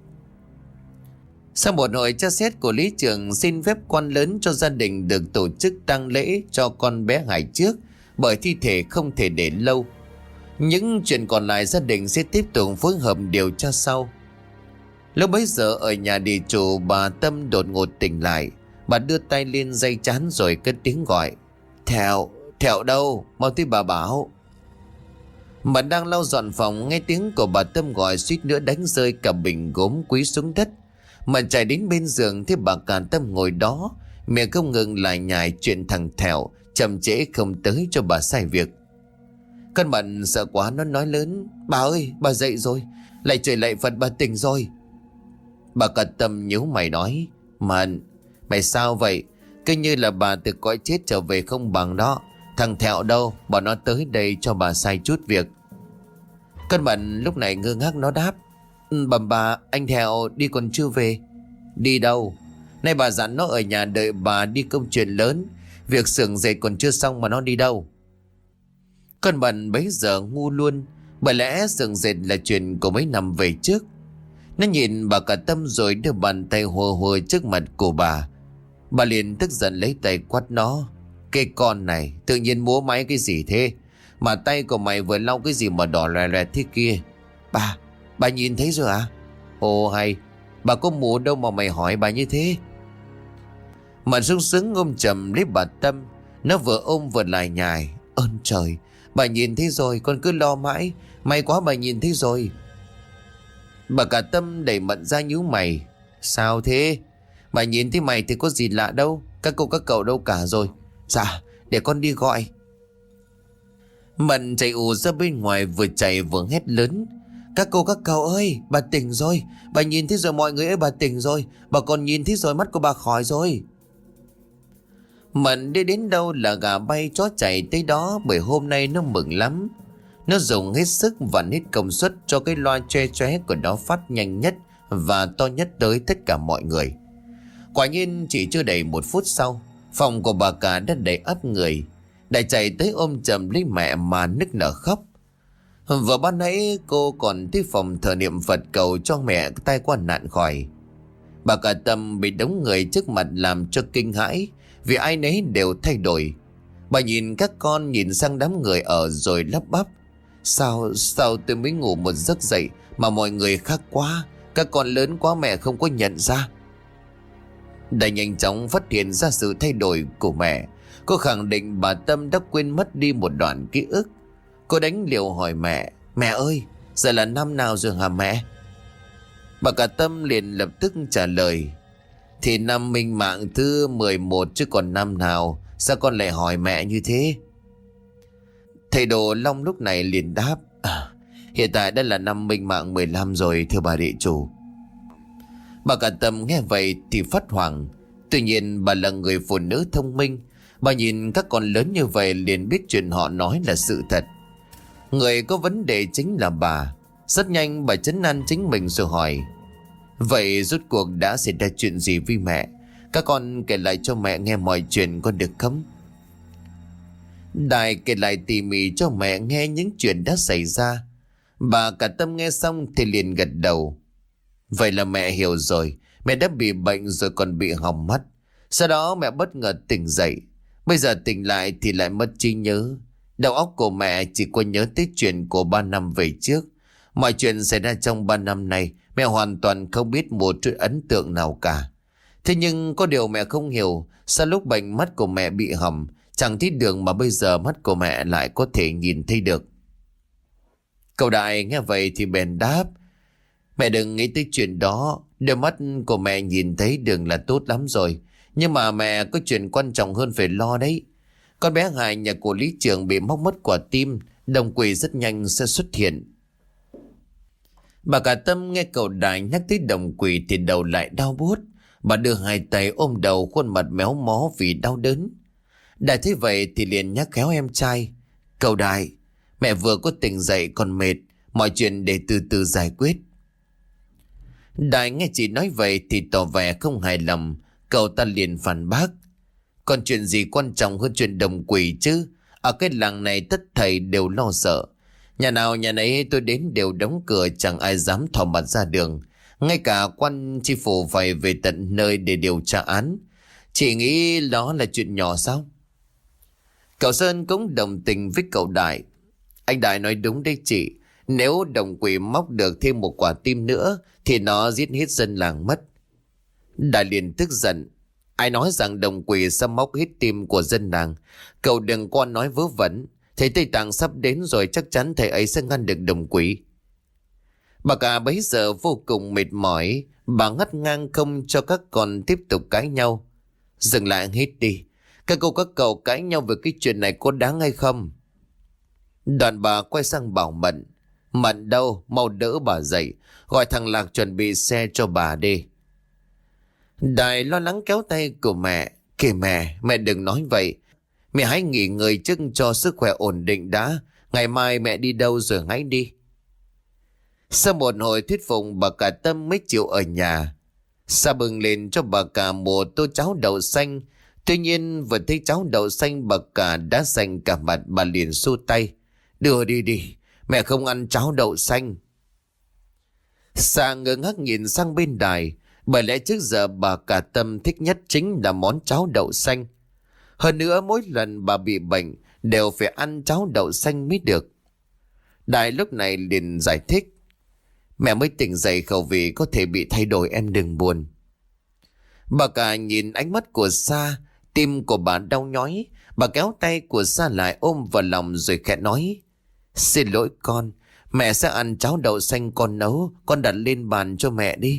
Speaker 1: Sau một hồi tra xét của lý trưởng xin phép quan lớn cho gia đình được tổ chức tang lễ cho con bé Hải trước, bởi thi thể không thể để lâu. Những chuyện còn lại gia đình sẽ tiếp tục phối hợp điều tra sau. Lúc bấy giờ ở nhà địa chủ, bà Tâm đột ngột tỉnh lại. Bà đưa tay lên dây trán rồi cất tiếng gọi, Thẹo, Thẹo đâu, mau tới bà bảo. Bà đang lau dọn phòng, nghe tiếng của bà Tâm gọi suýt nữa đánh rơi cả bình gốm quý xuống đất. Mà chạy đến bên giường thấy bà cả Tâm ngồi đó, miệng không ngừng lại nhải chuyện thằng Thẹo chậm trễ không tới cho bà sai việc. Con Mận sợ quá nó nói lớn, bà ơi bà dậy rồi, lại trời lạy Phật bà tỉnh rồi. Bà cả Tâm nhíu mày nói, Mận mày sao vậy? Cứ như là bà từ cõi chết trở về không bằng đó. Thằng Thẹo đâu, bảo nó tới đây cho bà sai chút việc. Con Mận lúc này ngơ ngác nó đáp, bẩm bà, anh Thẹo đi còn chưa về. Đi đâu? Nay bà dặn nó ở nhà đợi bà đi công chuyện lớn, việc xưởng dệt còn chưa xong mà nó đi đâu? Con Mận bấy giờ ngu luôn. Bởi lẽ sườn dệt là chuyện của mấy năm về trước. Nó nhìn bà cả Tâm rồi đưa bàn tay hùa hùa trước mặt của bà. Bà liền tức giận lấy tay quát nó: "Cái con này tự nhiên múa máy cái gì thế? Mà tay của mày vừa lau cái gì mà đỏ loè loẹt thế kia?" Bà, bà nhìn thấy rồi à? Ồ hay, bà có mù đâu mà mày hỏi bà như thế? Mà sung sướng ôm chầm lấy bà Tâm. Nó vừa ôm vừa lại nhài: "Ơn trời, bà nhìn thấy rồi, con cứ lo mãi. May quá bà nhìn thấy rồi." Bà cả Tâm đẩy Mận ra nhíu mày: "Sao thế? Bà nhìn thấy mày thì có gì lạ đâu. Các cô các cậu đâu cả rồi?" "Dạ, để con đi gọi." Mận chạy ù ra bên ngoài, vừa chạy vừa hét lớn: "Các cô các cậu ơi, bà tỉnh rồi. Bà nhìn thấy rồi mọi người ơi, bà tỉnh rồi. Bà còn nhìn thấy rồi, mắt của bà khỏi rồi." Mận đi đến đâu là gà bay chó chạy tới đó, bởi hôm nay nó mừng lắm. Nó dùng hết sức và hết công suất cho cái loa choe choé của nó phát nhanh nhất và to nhất tới tất cả mọi người. Quả nhiên chỉ chưa đầy một phút sau, phòng của bà cả đã đầy ắp người. Đại chạy tới ôm chầm lấy mẹ mà nức nở khóc. Vừa ban nãy cô còn tới phòng thờ niệm Phật cầu cho mẹ tai qua nạn khỏi. Bà cả Tâm bị đống người trước mặt làm cho kinh hãi, vì ai nấy đều thay đổi. Bà nhìn các con, nhìn sang đám người ở rồi lắp bắp: Sao, sao tôi mới ngủ một giấc dậy mà mọi người khác quá. Các con lớn quá mẹ không có nhận ra. Đã nhanh chóng phát hiện ra sự thay đổi của mẹ. Cô khẳng định bà Tâm đã quên mất đi một đoạn ký ức. Cô đánh liều hỏi mẹ: "Mẹ ơi, giờ là năm nào rồi hả mẹ?" Bà cả Tâm liền lập tức trả lời: "Thì năm minh mạng thứ mười một chứ còn năm nào. Sao con lại hỏi mẹ như thế?" Thầy Đồ Long lúc này liền đáp: à, "Hiện tại đã là năm minh mạng mười lăm rồi thưa bà địa chủ." Bà cả Tâm nghe vậy thì phát hoảng. Tuy nhiên bà là người phụ nữ thông minh. Bà nhìn các con lớn như vậy liền biết chuyện họ nói là sự thật. Người có vấn đề chính là bà. Rất nhanh bà trấn an chính mình rồi hỏi: "Vậy rốt cuộc đã xảy ra chuyện gì với mẹ? Các con kể lại cho mẹ nghe mọi chuyện con được không?" Đại kể lại tỉ mỉ cho mẹ nghe những chuyện đã xảy ra. Bà cả Tâm nghe xong thì liền gật đầu: "Vậy là mẹ hiểu rồi. Mẹ đã bị bệnh rồi còn bị hỏng mắt. Sau đó mẹ bất ngờ tỉnh dậy. Bây giờ tỉnh lại thì lại mất trí nhớ. Đầu óc của mẹ chỉ có nhớ tới chuyện của ba năm về trước. Mọi chuyện xảy ra trong ba năm này mẹ hoàn toàn không biết một chút ấn tượng nào cả. Thế nhưng có điều mẹ không hiểu, sao lúc bệnh mắt của mẹ bị hỏng chẳng thấy đường mà bây giờ mắt của mẹ lại có thể nhìn thấy được." Cậu Đại nghe vậy thì bèn đáp: "Mẹ đừng nghĩ tới chuyện đó. Đôi mắt của mẹ nhìn thấy đường là tốt lắm rồi. Nhưng mà mẹ có chuyện quan trọng hơn phải lo đấy. Con bé Hải nhà của lý trưởng bị móc mất quả tim. Đồng quỷ rất nhanh sẽ xuất hiện." Bà cả Tâm nghe cậu Đại nhắc tới đồng quỷ thì đầu lại đau buốt. Bà đưa hai tay ôm đầu, khuôn mặt méo mó vì đau đớn. Đại thấy vậy thì liền nhắc khéo em trai: "Cậu Đại, mẹ vừa có tỉnh dậy còn mệt. Mọi chuyện để từ từ giải quyết." Đại nghe chị nói vậy thì tỏ vẻ không hài lòng. Cậu ta liền phản bác: "Còn chuyện gì quan trọng hơn chuyện đồng quỷ chứ? Ở cái làng này tất thảy đều lo sợ. Nhà nào nhà nấy tôi đến đều đóng cửa, chẳng ai dám thò mặt ra đường. Ngay cả quan tri phủ phải về tận nơi để điều tra án. Chị nghĩ đó là chuyện nhỏ sao?" Cậu Sơn cũng đồng tình với cậu Đại: "Anh Đại nói đúng đấy chị. Nếu đồng quỷ móc được thêm một quả tim nữa thì nó giết hết dân làng mất." Đại liền tức giận: "Ai nói rằng đồng quỷ sẽ móc hết tim của dân làng? Cậu đừng có nói vớ vẩn. Thầy Tây Tạng sắp đến rồi, chắc chắn thầy ấy sẽ ngăn được đồng quỷ." Bà cả bấy giờ vô cùng mệt mỏi. Bà ngắt ngang không cho các con tiếp tục cãi nhau. "Dừng lại hết đi. Các cô các cậu cãi nhau về cái chuyện này có đáng hay không?" Đoàn bà quay sang bảo Mận: "Mận đâu, mau đỡ bà dậy. Gọi thằng Lạc chuẩn bị xe cho bà đi." Đại lo lắng kéo tay của mẹ: "Kìa mẹ, mẹ đừng nói vậy. Mẹ hãy nghỉ ngơi trước cho sức khỏe ổn định đã. Ngày mai mẹ đi đâu rồi hãy đi." Sau một hồi thuyết phục, bà cả Tâm mới chịu ở nhà. Sa bưng lên cho bà cả một tô cháo đậu xanh. Tuy nhiên vừa thấy cháo đậu xanh bà cả đã xanh cả mặt, bà liền xua tay: "Đưa đi đi. Mẹ không ăn cháo đậu xanh. Sa ngơ ngác nhìn sang bên Đài. Bởi lẽ trước giờ bà cả Tâm thích nhất chính là món cháo đậu xanh. Hơn nữa mỗi lần bà bị bệnh đều phải ăn cháo đậu xanh mới được. Đại lúc này liền giải thích. Mẹ mới tỉnh dậy, khẩu vị có thể bị thay đổi, em đừng buồn. Bà cả nhìn ánh mắt của Sa, tim của bà đau nhói. Bà kéo tay của Sa lại ôm vào lòng rồi khẽ nói. Xin lỗi con, mẹ sẽ ăn cháo đậu xanh con nấu, con đặt lên bàn cho mẹ đi.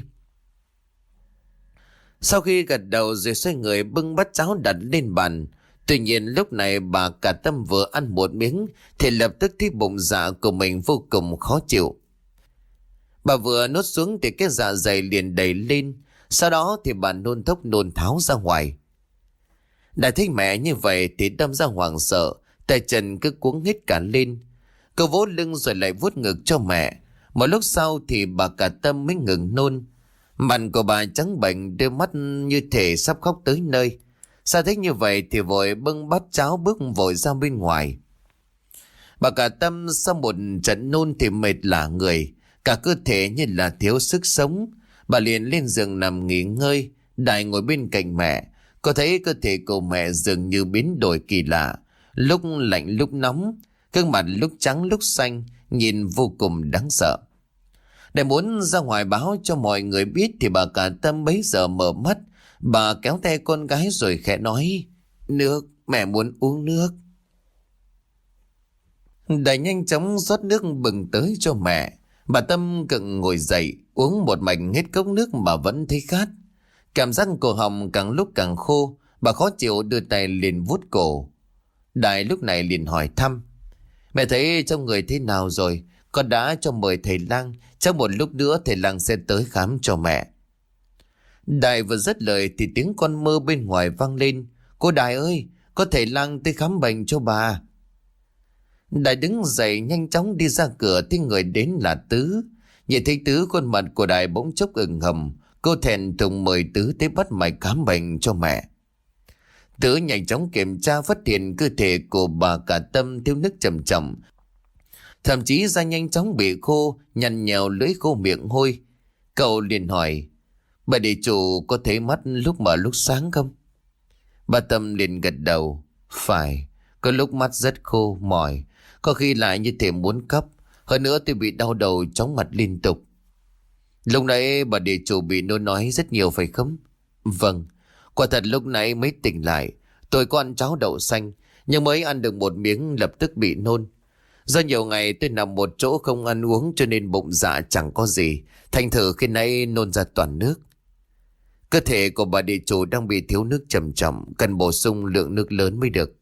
Speaker 1: Sau khi gật đầu rồi xoay người bưng bát cháo đặt lên bàn. Tuy nhiên lúc này bà cả Tâm vừa ăn một miếng thì lập tức thấy bụng dạ của mình vô cùng khó chịu. Bà vừa nuốt xuống thì cái dạ dày liền đầy lên. Sau đó thì bà nôn thốc nôn tháo ra ngoài. Đã thấy mẹ như vậy thì đâm ra hoảng sợ, tay chân cứ cuống hết cả lên. Cô vỗ lưng rồi lại vuốt ngực cho mẹ. Một lúc sau thì bà cả Tâm mới ngừng nôn. Mặt của bà trắng bệch, đôi mắt như thể sắp khóc tới nơi. Sao thấy như vậy thì vội bưng bát cháo bước vội ra bên ngoài. Bà cả Tâm sau một trận nôn thì mệt lả người, cả cơ thể như là thiếu sức sống. Bà liền lên giường nằm nghỉ ngơi. Đại ngồi bên cạnh mẹ. Cô thấy cơ thể của mẹ dường như biến đổi kỳ lạ, lúc lạnh lúc nóng, gương mặt lúc trắng lúc xanh, nhìn vô cùng đáng sợ. Để muốn ra ngoài báo cho mọi người biết thì bà cả Tâm bấy giờ mở mắt. Bà kéo tay con gái rồi khẽ nói. Nước, mẹ muốn uống nước. Đại nhanh chóng rót nước bừng tới cho mẹ. Bà Tâm cựng ngồi dậy, uống một mạch hết cốc nước mà vẫn thấy khát. Cảm giác cổ họng càng lúc càng khô. Bà khó chịu đưa tay liền vuốt cổ. Đại lúc này liền hỏi thăm. Mẹ thấy trong người thế nào rồi? Con đã cho mời thầy lang, chắc một lúc nữa thầy lang sẽ tới khám cho mẹ. Đại vừa dứt lời thì tiếng con mơ bên ngoài vang lên. Cô Đại ơi, có thầy lang tới khám bệnh cho bà. Đại đứng dậy nhanh chóng đi ra cửa thì người đến là Tứ. Nhìn thấy Tứ, khuôn mặt của Đại bỗng chốc ửng hồng. Cô thẹn thùng mời Tứ tới bắt mạch khám bệnh cho mẹ. Tứ nhanh chóng kiểm tra phát hiện cơ thể của bà cả Tâm thiếu nước trầm trọng. Thậm chí da nhanh chóng bị khô, nhăn nhèo lưỡi khô miệng hôi. Cậu liền hỏi. Bà địa chủ có thấy mắt lúc mở lúc sáng không? Bà Tâm liền gật đầu. Phải, có lúc mắt rất khô, mỏi. Có khi lại như thể muốn cấp. Hơn nữa tôi bị đau đầu, chóng mặt liên tục. Lúc nãy bà địa chủ bị nôn nói rất nhiều phải không? Vâng, quả thật lúc nãy mới tỉnh lại. Tôi có ăn cháo đậu xanh, nhưng mới ăn được một miếng lập tức bị nôn. Do nhiều ngày tôi nằm một chỗ không ăn uống cho nên bụng dạ chẳng có gì. Thành thử khi nãy nôn ra toàn nước. Cơ thể của bà địa chủ đang bị thiếu nước trầm trọng, cần bổ sung lượng nước lớn mới được.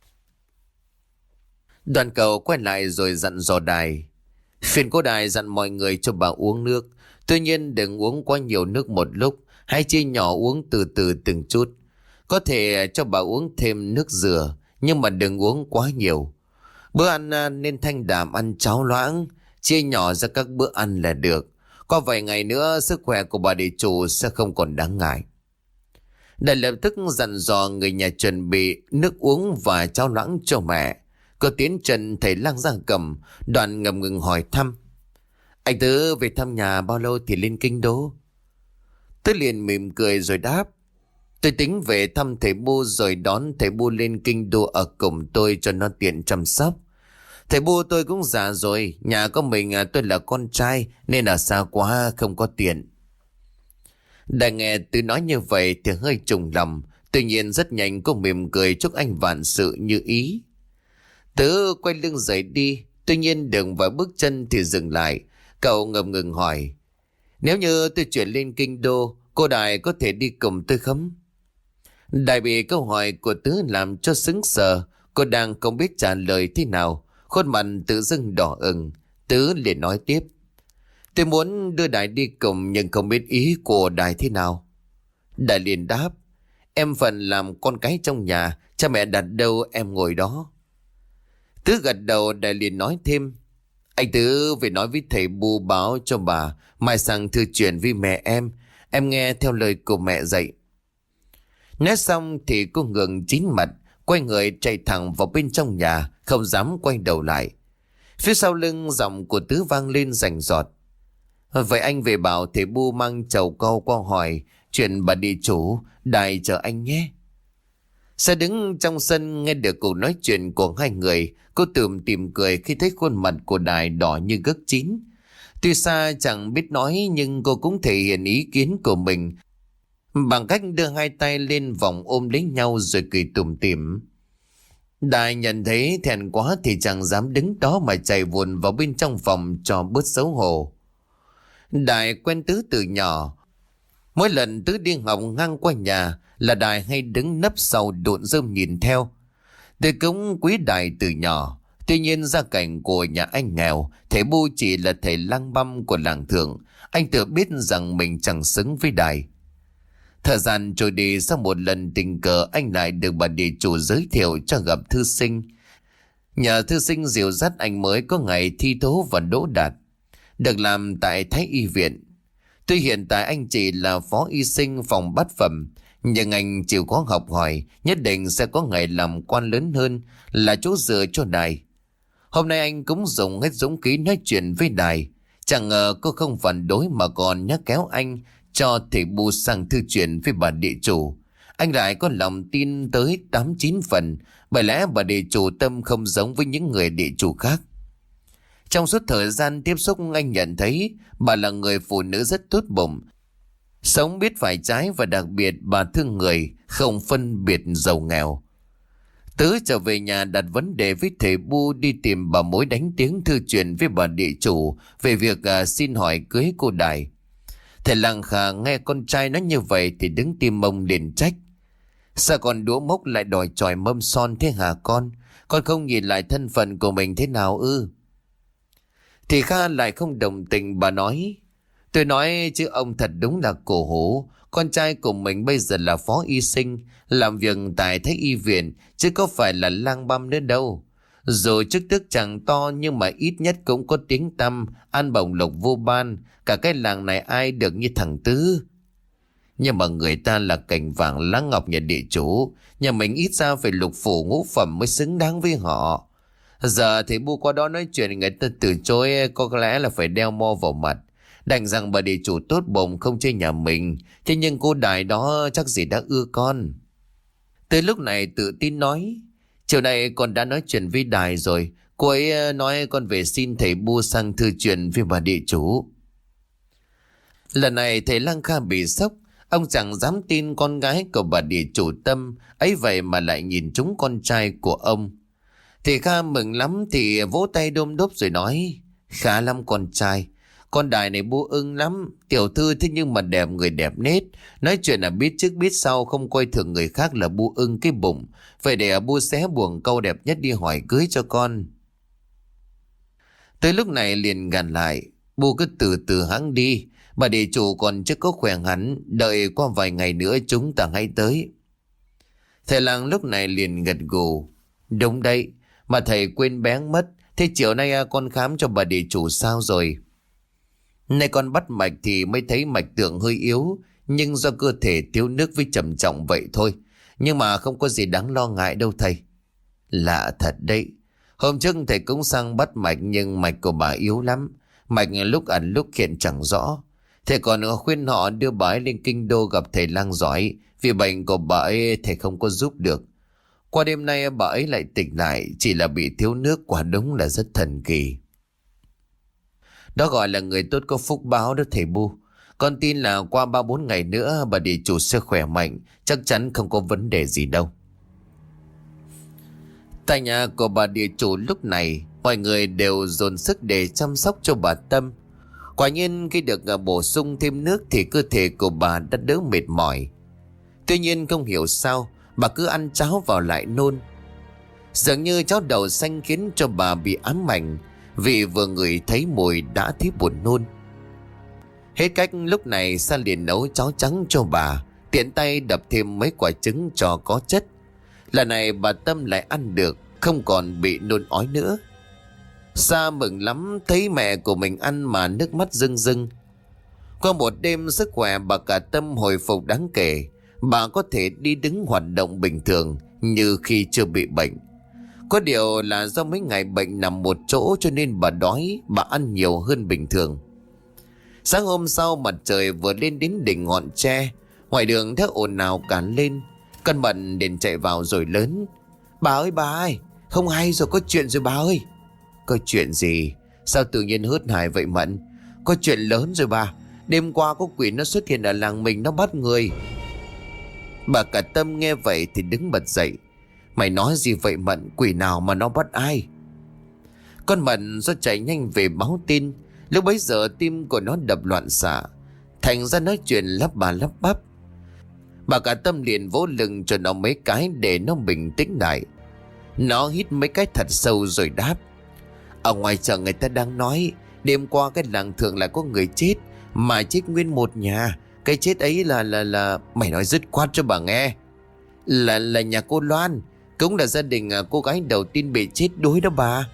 Speaker 1: Đoàn cầu quay lại rồi dặn dò Đài. Phiền cô Đài dặn mọi người cho bà uống nước. Tuy nhiên đừng uống quá nhiều nước một lúc, hãy chia nhỏ uống từ từ từng chút. Có thể cho bà uống thêm nước dừa, nhưng mà đừng uống quá nhiều. Bữa ăn nên thanh đạm, ăn cháo loãng, chia nhỏ ra các bữa ăn là được. Qua vài ngày nữa sức khỏe của bà địa chủ sẽ không còn đáng ngại. Đại lập tức dặn dò người nhà chuẩn bị nước uống và cháo loãng cho mẹ. Cô tiến chân thầy lang ra cầm, Đoàn ngầm ngừng hỏi thăm. Anh Tứ về thăm nhà bao lâu thì lên kinh đô? Tứ liền mỉm cười rồi đáp. Tôi tính về thăm thầy Bu rồi đón thầy Bu lên kinh đô ở cùng tôi cho nó tiện chăm sóc. Thầy Bu tôi cũng già rồi, nhà có mình à, tôi là con trai nên là xa quá không có tiện. Đã nghe Tứ nói như vậy thì hơi trùng lòng. Tuy nhiên rất nhanh cô mỉm cười chúc anh vạn sự như ý. Tứ quay lưng rời đi. Tuy nhiên đường vài bước chân thì dừng lại. Cậu ngập ngừng hỏi. Nếu như tôi chuyển lên kinh đô, cô Đại có thể đi cùng tôi không? Đại bị câu hỏi của Tứ làm cho sững sờ. Cô đang không biết trả lời thế nào. Khuôn mặt tự dưng đỏ ửng. Tứ liền nói tiếp. Tôi muốn đưa Đại đi cùng nhưng không biết ý của Đại thế nào. Đại liền đáp. Em phần làm con cái trong nhà, cha mẹ đặt đâu em ngồi đó. Tứ gật đầu. Đại liền nói thêm. Anh Tứ về nói với thầy Bu báo cho bà mai sang thư chuyện với mẹ em. Em nghe theo lời của mẹ dạy. Nói xong thì cô ngừng chín mặt, quay người chạy thẳng vào bên trong nhà, không dám quay đầu lại. Phía sau lưng giọng của Tứ vang lên rành rọt. Vậy anh về bảo thầy Bu mang chầu câu qua hỏi chuyện bà địa chủ, Đài chờ anh nhé. Sa đứng trong sân nghe được cuộc nói chuyện của hai người. Cô tủm tỉm cười khi thấy khuôn mặt của Đài đỏ như gấc chín. Tuy Sa chẳng biết nói nhưng cô cũng thể hiện ý kiến của mình bằng cách đưa hai tay lên vòng ôm lấy nhau rồi cười tủm tỉm. Đài nhận thấy thẹn quá thì chẳng dám đứng đó mà chạy vụn vào bên trong phòng cho bớt xấu hổ. Đài quen Tứ từ nhỏ. Mỗi lần Tứ đi học ngang qua nhà là Đài hay đứng nấp sau đụn rơm nhìn theo. Tôi cũng quý Đài từ nhỏ. Tuy nhiên gia cảnh của nhà anh nghèo, thầy Bu chỉ là thầy lang băm của làng Thượng. Anh tự biết rằng mình chẳng xứng với Đài. Thời gian trôi đi, sau một lần tình cờ anh lại được bà địa chủ giới thiệu cho gặp thư sinh. Nhờ thư sinh dìu dắt anh mới có ngày thi thố và đỗ đạt, được làm tại Thái Y viện. Tuy hiện tại anh chỉ là phó y sinh phòng bát phẩm, nhưng anh chịu khó học hỏi, nhất định sẽ có ngày làm quan lớn hơn, là chỗ dựa cho Đài. Hôm nay anh cũng dùng hết dũng khí nói chuyện với Đài. Chẳng ngờ cô không phản đối mà còn nhắc kéo anh cho thầy Bu sang thư chuyện với bà địa chủ. Anh lại có lòng tin tới tám chín phần, bởi lẽ bà địa chủ tâm không giống với những người địa chủ khác. Trong suốt thời gian tiếp xúc, anh nhận thấy bà là người phụ nữ rất tốt bụng, sống biết phải trái, và đặc biệt bà thương người, không phân biệt giàu nghèo. Tứ trở về nhà đặt vấn đề với thầy Bu đi tìm bà mối đánh tiếng thư chuyện với bà địa chủ về việc à, xin hỏi cưới cô Đài. Thầy Lăng Khả nghe con trai nói như vậy thì đứng tim mông liền trách. Sao con đũa mốc lại đòi chòi mâm son thế hả con? Con không nhìn lại thân phận của mình thế nào ư? Thì Kha lại không đồng tình, bà nói. Tôi nói chứ ông thật đúng là cổ hủ. Con trai của mình bây giờ là phó y sinh, làm việc tại Thái Y viện, chứ có phải là lang băm nữa đâu. Dù chức tước chẳng to nhưng mà ít nhất cũng có tiếng tăm, ăn bổng lộc vô ban. Cả cái làng này ai được như thằng Tứ. Nhưng mà người ta là cành vàng lá ngọc nhà địa chủ, nhà mình ít ra phải lục phủ ngũ phẩm mới xứng đáng với họ. Giờ thì Bu qua đó nói chuyện người ta từ chối, có lẽ là phải đeo mo vào mặt. Đành rằng bà địa chủ tốt bụng không chơi nhà mình, thế nhưng cô Đài đó chắc gì đã ưa con. Tới lúc này tự tin nói. Chiều nay con đã nói chuyện với Đài rồi. Cô ấy nói con về xin thầy Bu sang thư chuyện với bà địa chủ. Lần này thầy Lăng Kha bị sốc. Ông chẳng dám tin con gái của bà địa chủ Tâm ấy vậy mà lại nhìn trúng con trai của ông. Thầy Kha mừng lắm thì vỗ tay đôm đốp rồi nói. Khá lắm con trai. Con Đài này Bu ưng lắm. Tiểu thư thế nhưng mà đẹp người đẹp nết. Nói chuyện là biết trước biết sau, không coi thường người khác là Bu ưng cái bụng. Vậy để Bu xé buồng câu đẹp nhất đi hỏi cưới cho con. Tới lúc này liền gằn lại. Bu cứ từ từ hãng đi. Bà địa chủ còn chưa có khỏe hẳn. Đợi qua vài ngày nữa chúng ta hãy tới. Thầy làng lúc này liền gật gù. Đúng đấy. Mà thầy quên bén mất. Thế chiều nay con khám cho bà địa chủ sao rồi? Nay con bắt mạch thì mới thấy mạch tượng hơi yếu, nhưng do cơ thể thiếu nước với trầm trọng vậy thôi. Nhưng mà không có gì đáng lo ngại đâu thầy. Lạ thật đấy. Hôm trước thầy cũng sang bắt mạch nhưng mạch của bà yếu lắm. Mạch lúc ẩn lúc hiện chẳng rõ. Thầy còn khuyên họ đưa bà ấy lên kinh đô gặp thầy lang giỏi. Vì bệnh của bà ấy thầy không có giúp được. Qua đêm nay bà ấy lại tỉnh lại, chỉ là bị thiếu nước, quả đúng là rất thần kỳ. Đó gọi là người tốt có phúc báo đó thầy Bu. Con tin là qua ba bốn ngày nữa bà địa chủ sẽ khỏe mạnh, chắc chắn không có vấn đề gì đâu. Tại nhà của bà địa chủ lúc này, mọi người đều dồn sức để chăm sóc cho bà Tâm. Quả nhiên khi được bổ sung thêm nước thì cơ thể của bà đã đỡ mệt mỏi. Tuy nhiên không hiểu sao bà cứ ăn cháo vào lại nôn. Dường như cháo đậu xanh khiến cho bà bị ám ảnh, vì vừa ngửi thấy mùi đã thấy buồn nôn. Hết cách lúc này Sa liền nấu cháo trắng cho bà, tiện tay đập thêm mấy quả trứng cho có chất. Lần này bà Tâm lại ăn được, không còn bị nôn ói nữa. Sa mừng lắm thấy mẹ của mình ăn mà nước mắt rưng rưng. Qua một đêm sức khỏe bà cả Tâm hồi phục đáng kể. Bà có thể đi đứng hoạt động bình thường như khi chưa bị bệnh. Có điều là do mấy ngày bệnh nằm một chỗ cho nên bà đói, bà ăn nhiều hơn bình thường. Sáng hôm sau mặt trời vừa lên đến đỉnh ngọn tre, ngoài đường thấy ồn ào cả lên. Con Mận liền chạy vào rồi lớn: Bà ơi bà ơi, không hay rồi, có chuyện rồi bà ơi. Có chuyện gì? Sao tự nhiên hớt hải vậy Mận? Có chuyện lớn rồi bà. Đêm qua có quỷ nó xuất hiện ở làng mình, nó bắt người. Bà cả Tâm nghe vậy thì đứng bật dậy: Mày nói gì vậy Mận? Quỷ nào mà nó bắt ai? Con Mận do chạy nhanh về báo tin. Lúc bấy giờ tim của nó đập loạn xạ, thành ra nói chuyện lắp bà lắp bắp. Bà cả Tâm liền vỗ lưng cho nó mấy cái để nó bình tĩnh lại. Nó hít mấy cái thật sâu rồi đáp: Ở ngoài chợ người ta đang nói đêm qua cái làng thượng lại có người chết, mà chết nguyên một nhà. Cái chết ấy là là là mày nói dứt khoát cho bà nghe. Là là nhà cô Loan, cũng là gia đình cô gái đầu tiên bị chết đuối đó bà.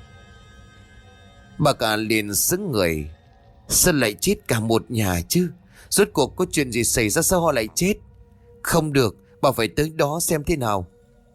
Speaker 1: Bà cả liền sững người: Sao lại chết cả một nhà chứ? Rốt cuộc có chuyện gì xảy ra, sao họ lại chết? Không được, bà phải tới đó xem thế nào.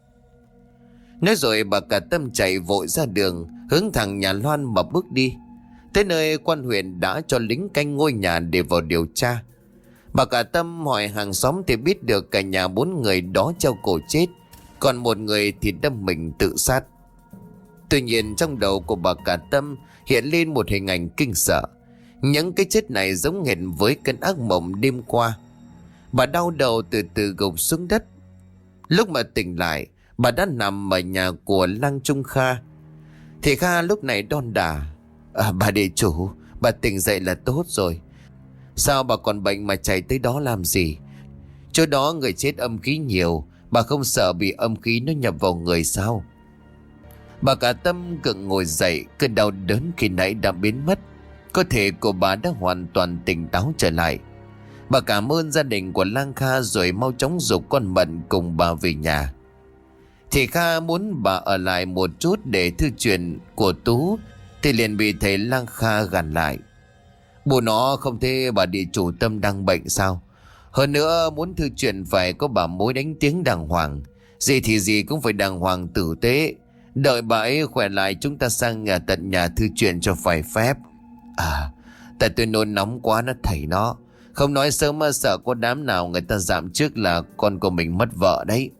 Speaker 1: Nói rồi bà cả Tâm chạy vội ra đường, hướng thẳng nhà Loan mà bước đi. Tới nơi quan huyện đã cho lính canh ngôi nhà để vào điều tra. Bà cả Tâm hỏi hàng xóm thì biết được cả nhà bốn người đó treo cổ chết, còn một người thì đâm mình tự sát. Tuy nhiên trong đầu của bà cả Tâm hiện lên một hình ảnh kinh sợ. Những cái chết này giống hệt với cơn ác mộng đêm qua. Bà đau đầu từ từ gục xuống đất. Lúc mà tỉnh lại, bà đã nằm ở nhà của Lăng Trung Kha. Thì Kha lúc này đon đả: à, Bà địa chủ, bà tỉnh dậy là tốt rồi. Sao bà còn bệnh mà chạy tới đó làm gì? Chỗ đó người chết âm khí nhiều, bà không sợ bị âm khí nó nhập vào người sao? Bà cả Tâm gượng ngồi dậy, cơn đau đớn khi nãy đã biến mất. Cơ thể của bà đã hoàn toàn tỉnh táo trở lại. Bà cảm ơn gia đình của Lang Kha rồi mau chóng giục con Mận cùng bà về nhà. Thì Kha muốn bà ở lại một chút để thư chuyện của Tú, thì liền bị thầy Lang Kha gàn lại: Bố nó không thấy bà địa chủ Tâm đang bệnh sao? Hơn nữa muốn thư chuyện phải có bà mối đánh tiếng đàng hoàng. Gì thì gì cũng phải đàng hoàng tử tế. Đợi bà ấy khỏe lại chúng ta sang nhà tận nhà thư chuyện cho phải phép. À, tại tôi nôn nóng quá nó thầy nó. Không nói sớm mà sợ có đám nào người ta dạm trước là con của mình mất vợ đấy.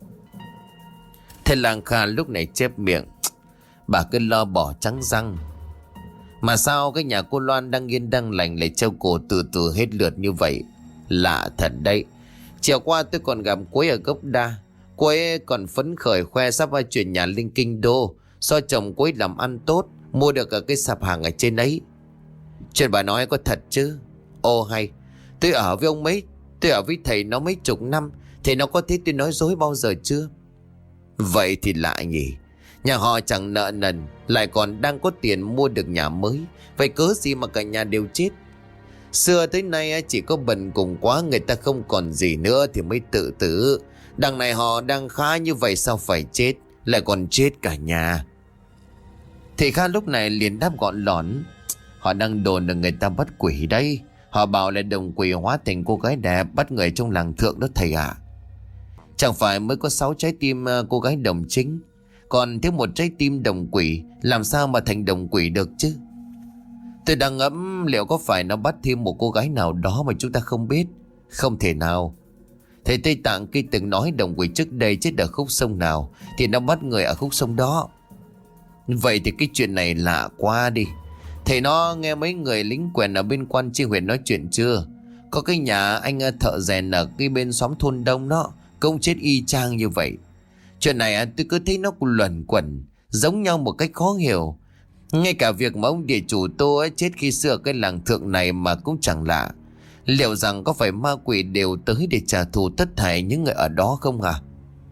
Speaker 1: Thầy Lang Kha lúc này chép miệng: Bà cứ lo bỏ trắng răng. Mà sao cái nhà cô Loan đang yên đang lành lại treo cổ từ từ hết lượt như vậy? Lạ thật đấy. Chiều qua tôi còn gặp Quế ở gốc đa. Quế còn phấn khởi khoe sắp qua chuyển nhà lên kinh đô, do chồng Quế làm ăn tốt, mua được ở cái sạp hàng ở trên ấy. Chuyện bà nói có thật chứ? Ô hay, tôi ở với ông mấy Tôi ở với thầy nó mấy chục năm, thầy nó có thấy tôi nói dối bao giờ chưa? Vậy thì lạ nhỉ. Nhà họ chẳng nợ nần, lại còn đang có tiền mua được nhà mới, vậy cớ gì mà cả nhà đều chết? Xưa tới nay chỉ có bần cùng quá, người ta không còn gì nữa thì mới tự tử. Đằng này họ đang khá như vậy sao phải chết, lại còn chết cả nhà. Thì Kha lúc này liền đáp gọn lỏn: Họ đang đồn là người ta bắt quỷ đây. Họ bảo là đồng quỷ hóa thành cô gái đẹp bắt người trong làng thượng đó thầy ạ. Chẳng phải mới có sáu trái tim cô gái đồng chính, còn thiếu một trái tim đồng quỷ, làm sao mà thành đồng quỷ được chứ? Tôi đang ngẫm liệu có phải nó bắt thêm một cô gái nào đó mà chúng ta không biết. Không thể nào. Thầy Tây Tạng khi từng nói đồng quỷ trước đây chết ở khúc sông nào thì nó bắt người ở khúc sông đó. Vậy thì cái chuyện này lạ quá đi. Thầy nó nghe mấy người lính quèn ở bên quan tri huyện nói chuyện chưa? Có cái nhà anh thợ rèn ở cái bên xóm thôn đông đó cũng chết y chang như vậy. Chuyện này tôi cứ thấy nó luẩn quẩn giống nhau một cách khó hiểu. Ngay cả việc mà ông địa chủ Tô ấy chết khi xưa cái làng thượng này mà cũng chẳng lạ. Liệu rằng có phải ma quỷ đều tới để trả thù tất thảy những người ở đó không hả?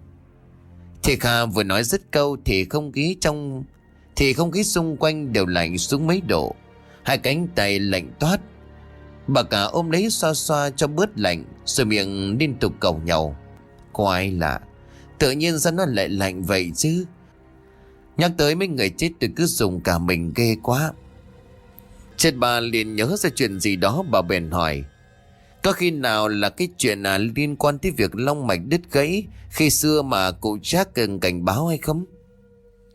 Speaker 1: Thì Kha vừa nói dứt câu thì không khí trong Thì không khí xung quanh đều lạnh xuống mấy độ. Hai cánh tay lạnh toát. Bà cả ôm lấy xoa xoa cho bớt lạnh, rồi miệng liên tục cầu nhau: Có ai lạ, tự nhiên sao nó lại lạnh vậy chứ? Nhắc tới mấy người chết tôi cứ dùng cả mình ghê quá. Chết bà liền nhớ ra chuyện gì đó, bà bèn hỏi: Có khi nào là cái chuyện à, liên quan tới việc long mạch đứt gãy khi xưa mà cụ Trác cần cảnh báo hay không?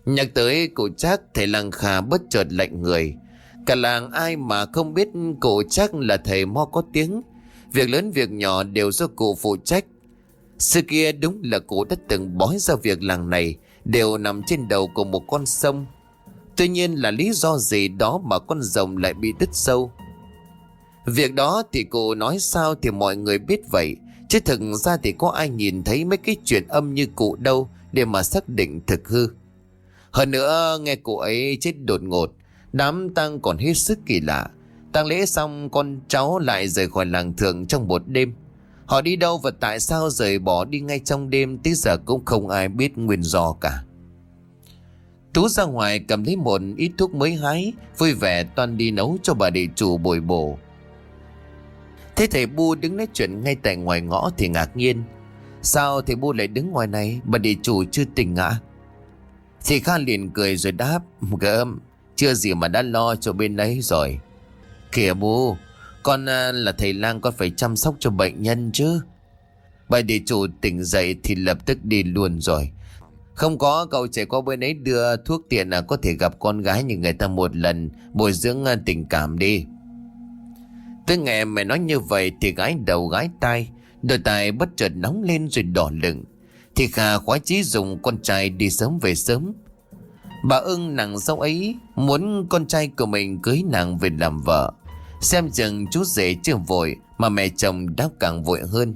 Speaker 1: Nhắc tới cụ Trác, thầy làng Khà bất chợt lạnh người. Cả làng ai mà không biết cụ Trác là thầy mo có tiếng. Việc lớn việc nhỏ đều do cụ phụ trách. Xưa kia đúng là cụ đã từng bói ra việc làng này đều nằm trên đầu của một con sông. Tuy nhiên là lý do gì đó mà con rồng lại bị đứt sâu. Việc đó thì cụ nói sao thì mọi người biết vậy, chứ thực ra thì có ai nhìn thấy mấy cái chuyện âm như cụ đâu để mà xác định thực hư. Hơn nữa nghe cụ ấy chết đột ngột, đám tang còn hết sức kỳ lạ. Tang lễ xong con cháu lại rời khỏi làng Thượng trong một đêm. Họ đi đâu và tại sao rời bỏ đi ngay trong đêm tới giờ cũng không ai biết nguyên do cả. Tú ra ngoài cầm lấy một ít thuốc mới hái, vui vẻ toan đi nấu cho bà địa chủ bồi bổ. Thế thầy Bu đứng nói chuyện ngay tại ngoài ngõ thì ngạc nhiên. Sao thầy Bu lại đứng ngoài này, bà địa chủ chưa tỉnh ạ? Thì Kha liền cười rồi đáp: Gớm, chưa gì mà đã lo cho bên đấy rồi. Kìa Bu, con là thầy lang, con phải chăm sóc cho bệnh nhân chứ. Bà địa chủ tỉnh dậy thì lập tức đi luôn rồi. Không có cậu chạy qua bên ấy đưa thuốc tiền là có thể gặp con gái như người ta một lần, bồi dưỡng tình cảm đi. Tôi nghe mẹ nói như vậy thì gái đầu gái tai, đôi tai bất chợt nóng lên rồi đỏ lựng. Thì Kha khoái chí dùng con trai đi sớm về sớm. Bà ưng nàng dâu ấy muốn con trai của mình cưới nàng về làm vợ. Xem chừng chú rể chưa vội mà mẹ chồng đã càng vội hơn.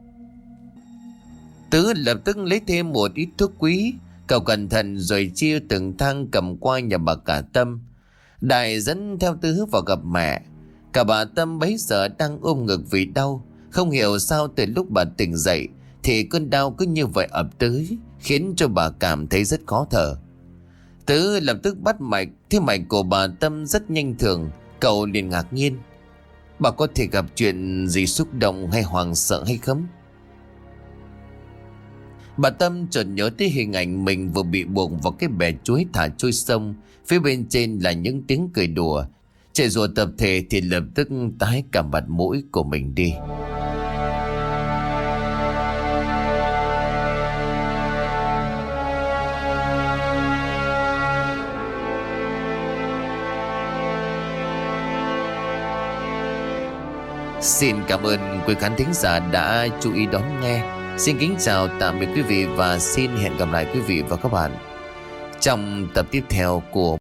Speaker 1: Tứ lập tức lấy thêm một ít thuốc quý, cậu cẩn thận rồi chia từng thang cầm qua nhà bà cả Tâm. Đại dẫn theo Tứ vào gặp mẹ. Cả bà Tâm bấy giờ đang ôm ngực vì đau. Không hiểu sao từ lúc bà tỉnh dậy thì cơn đau cứ như vậy ập tới, khiến cho bà cảm thấy rất khó thở. Tứ lập tức bắt mạch, thế mạch của bà Tâm rất nhanh thường. Cậu liền ngạc nhiên: Bà có thể gặp chuyện gì xúc động hay hoảng sợ hay không? Bà Tâm chợt nhớ tới hình ảnh mình vừa bị buộc vào cái bè chuối thả trôi sông. Phía bên trên là những tiếng cười đùa. Chạy rùa tập thể thì lập tức tái cả mặt mũi của mình đi. Xin cảm ơn quý khán thính giả đã chú ý đón nghe. Xin kính chào tạm biệt quý vị và xin hẹn gặp lại quý vị và các bạn trong tập tiếp theo của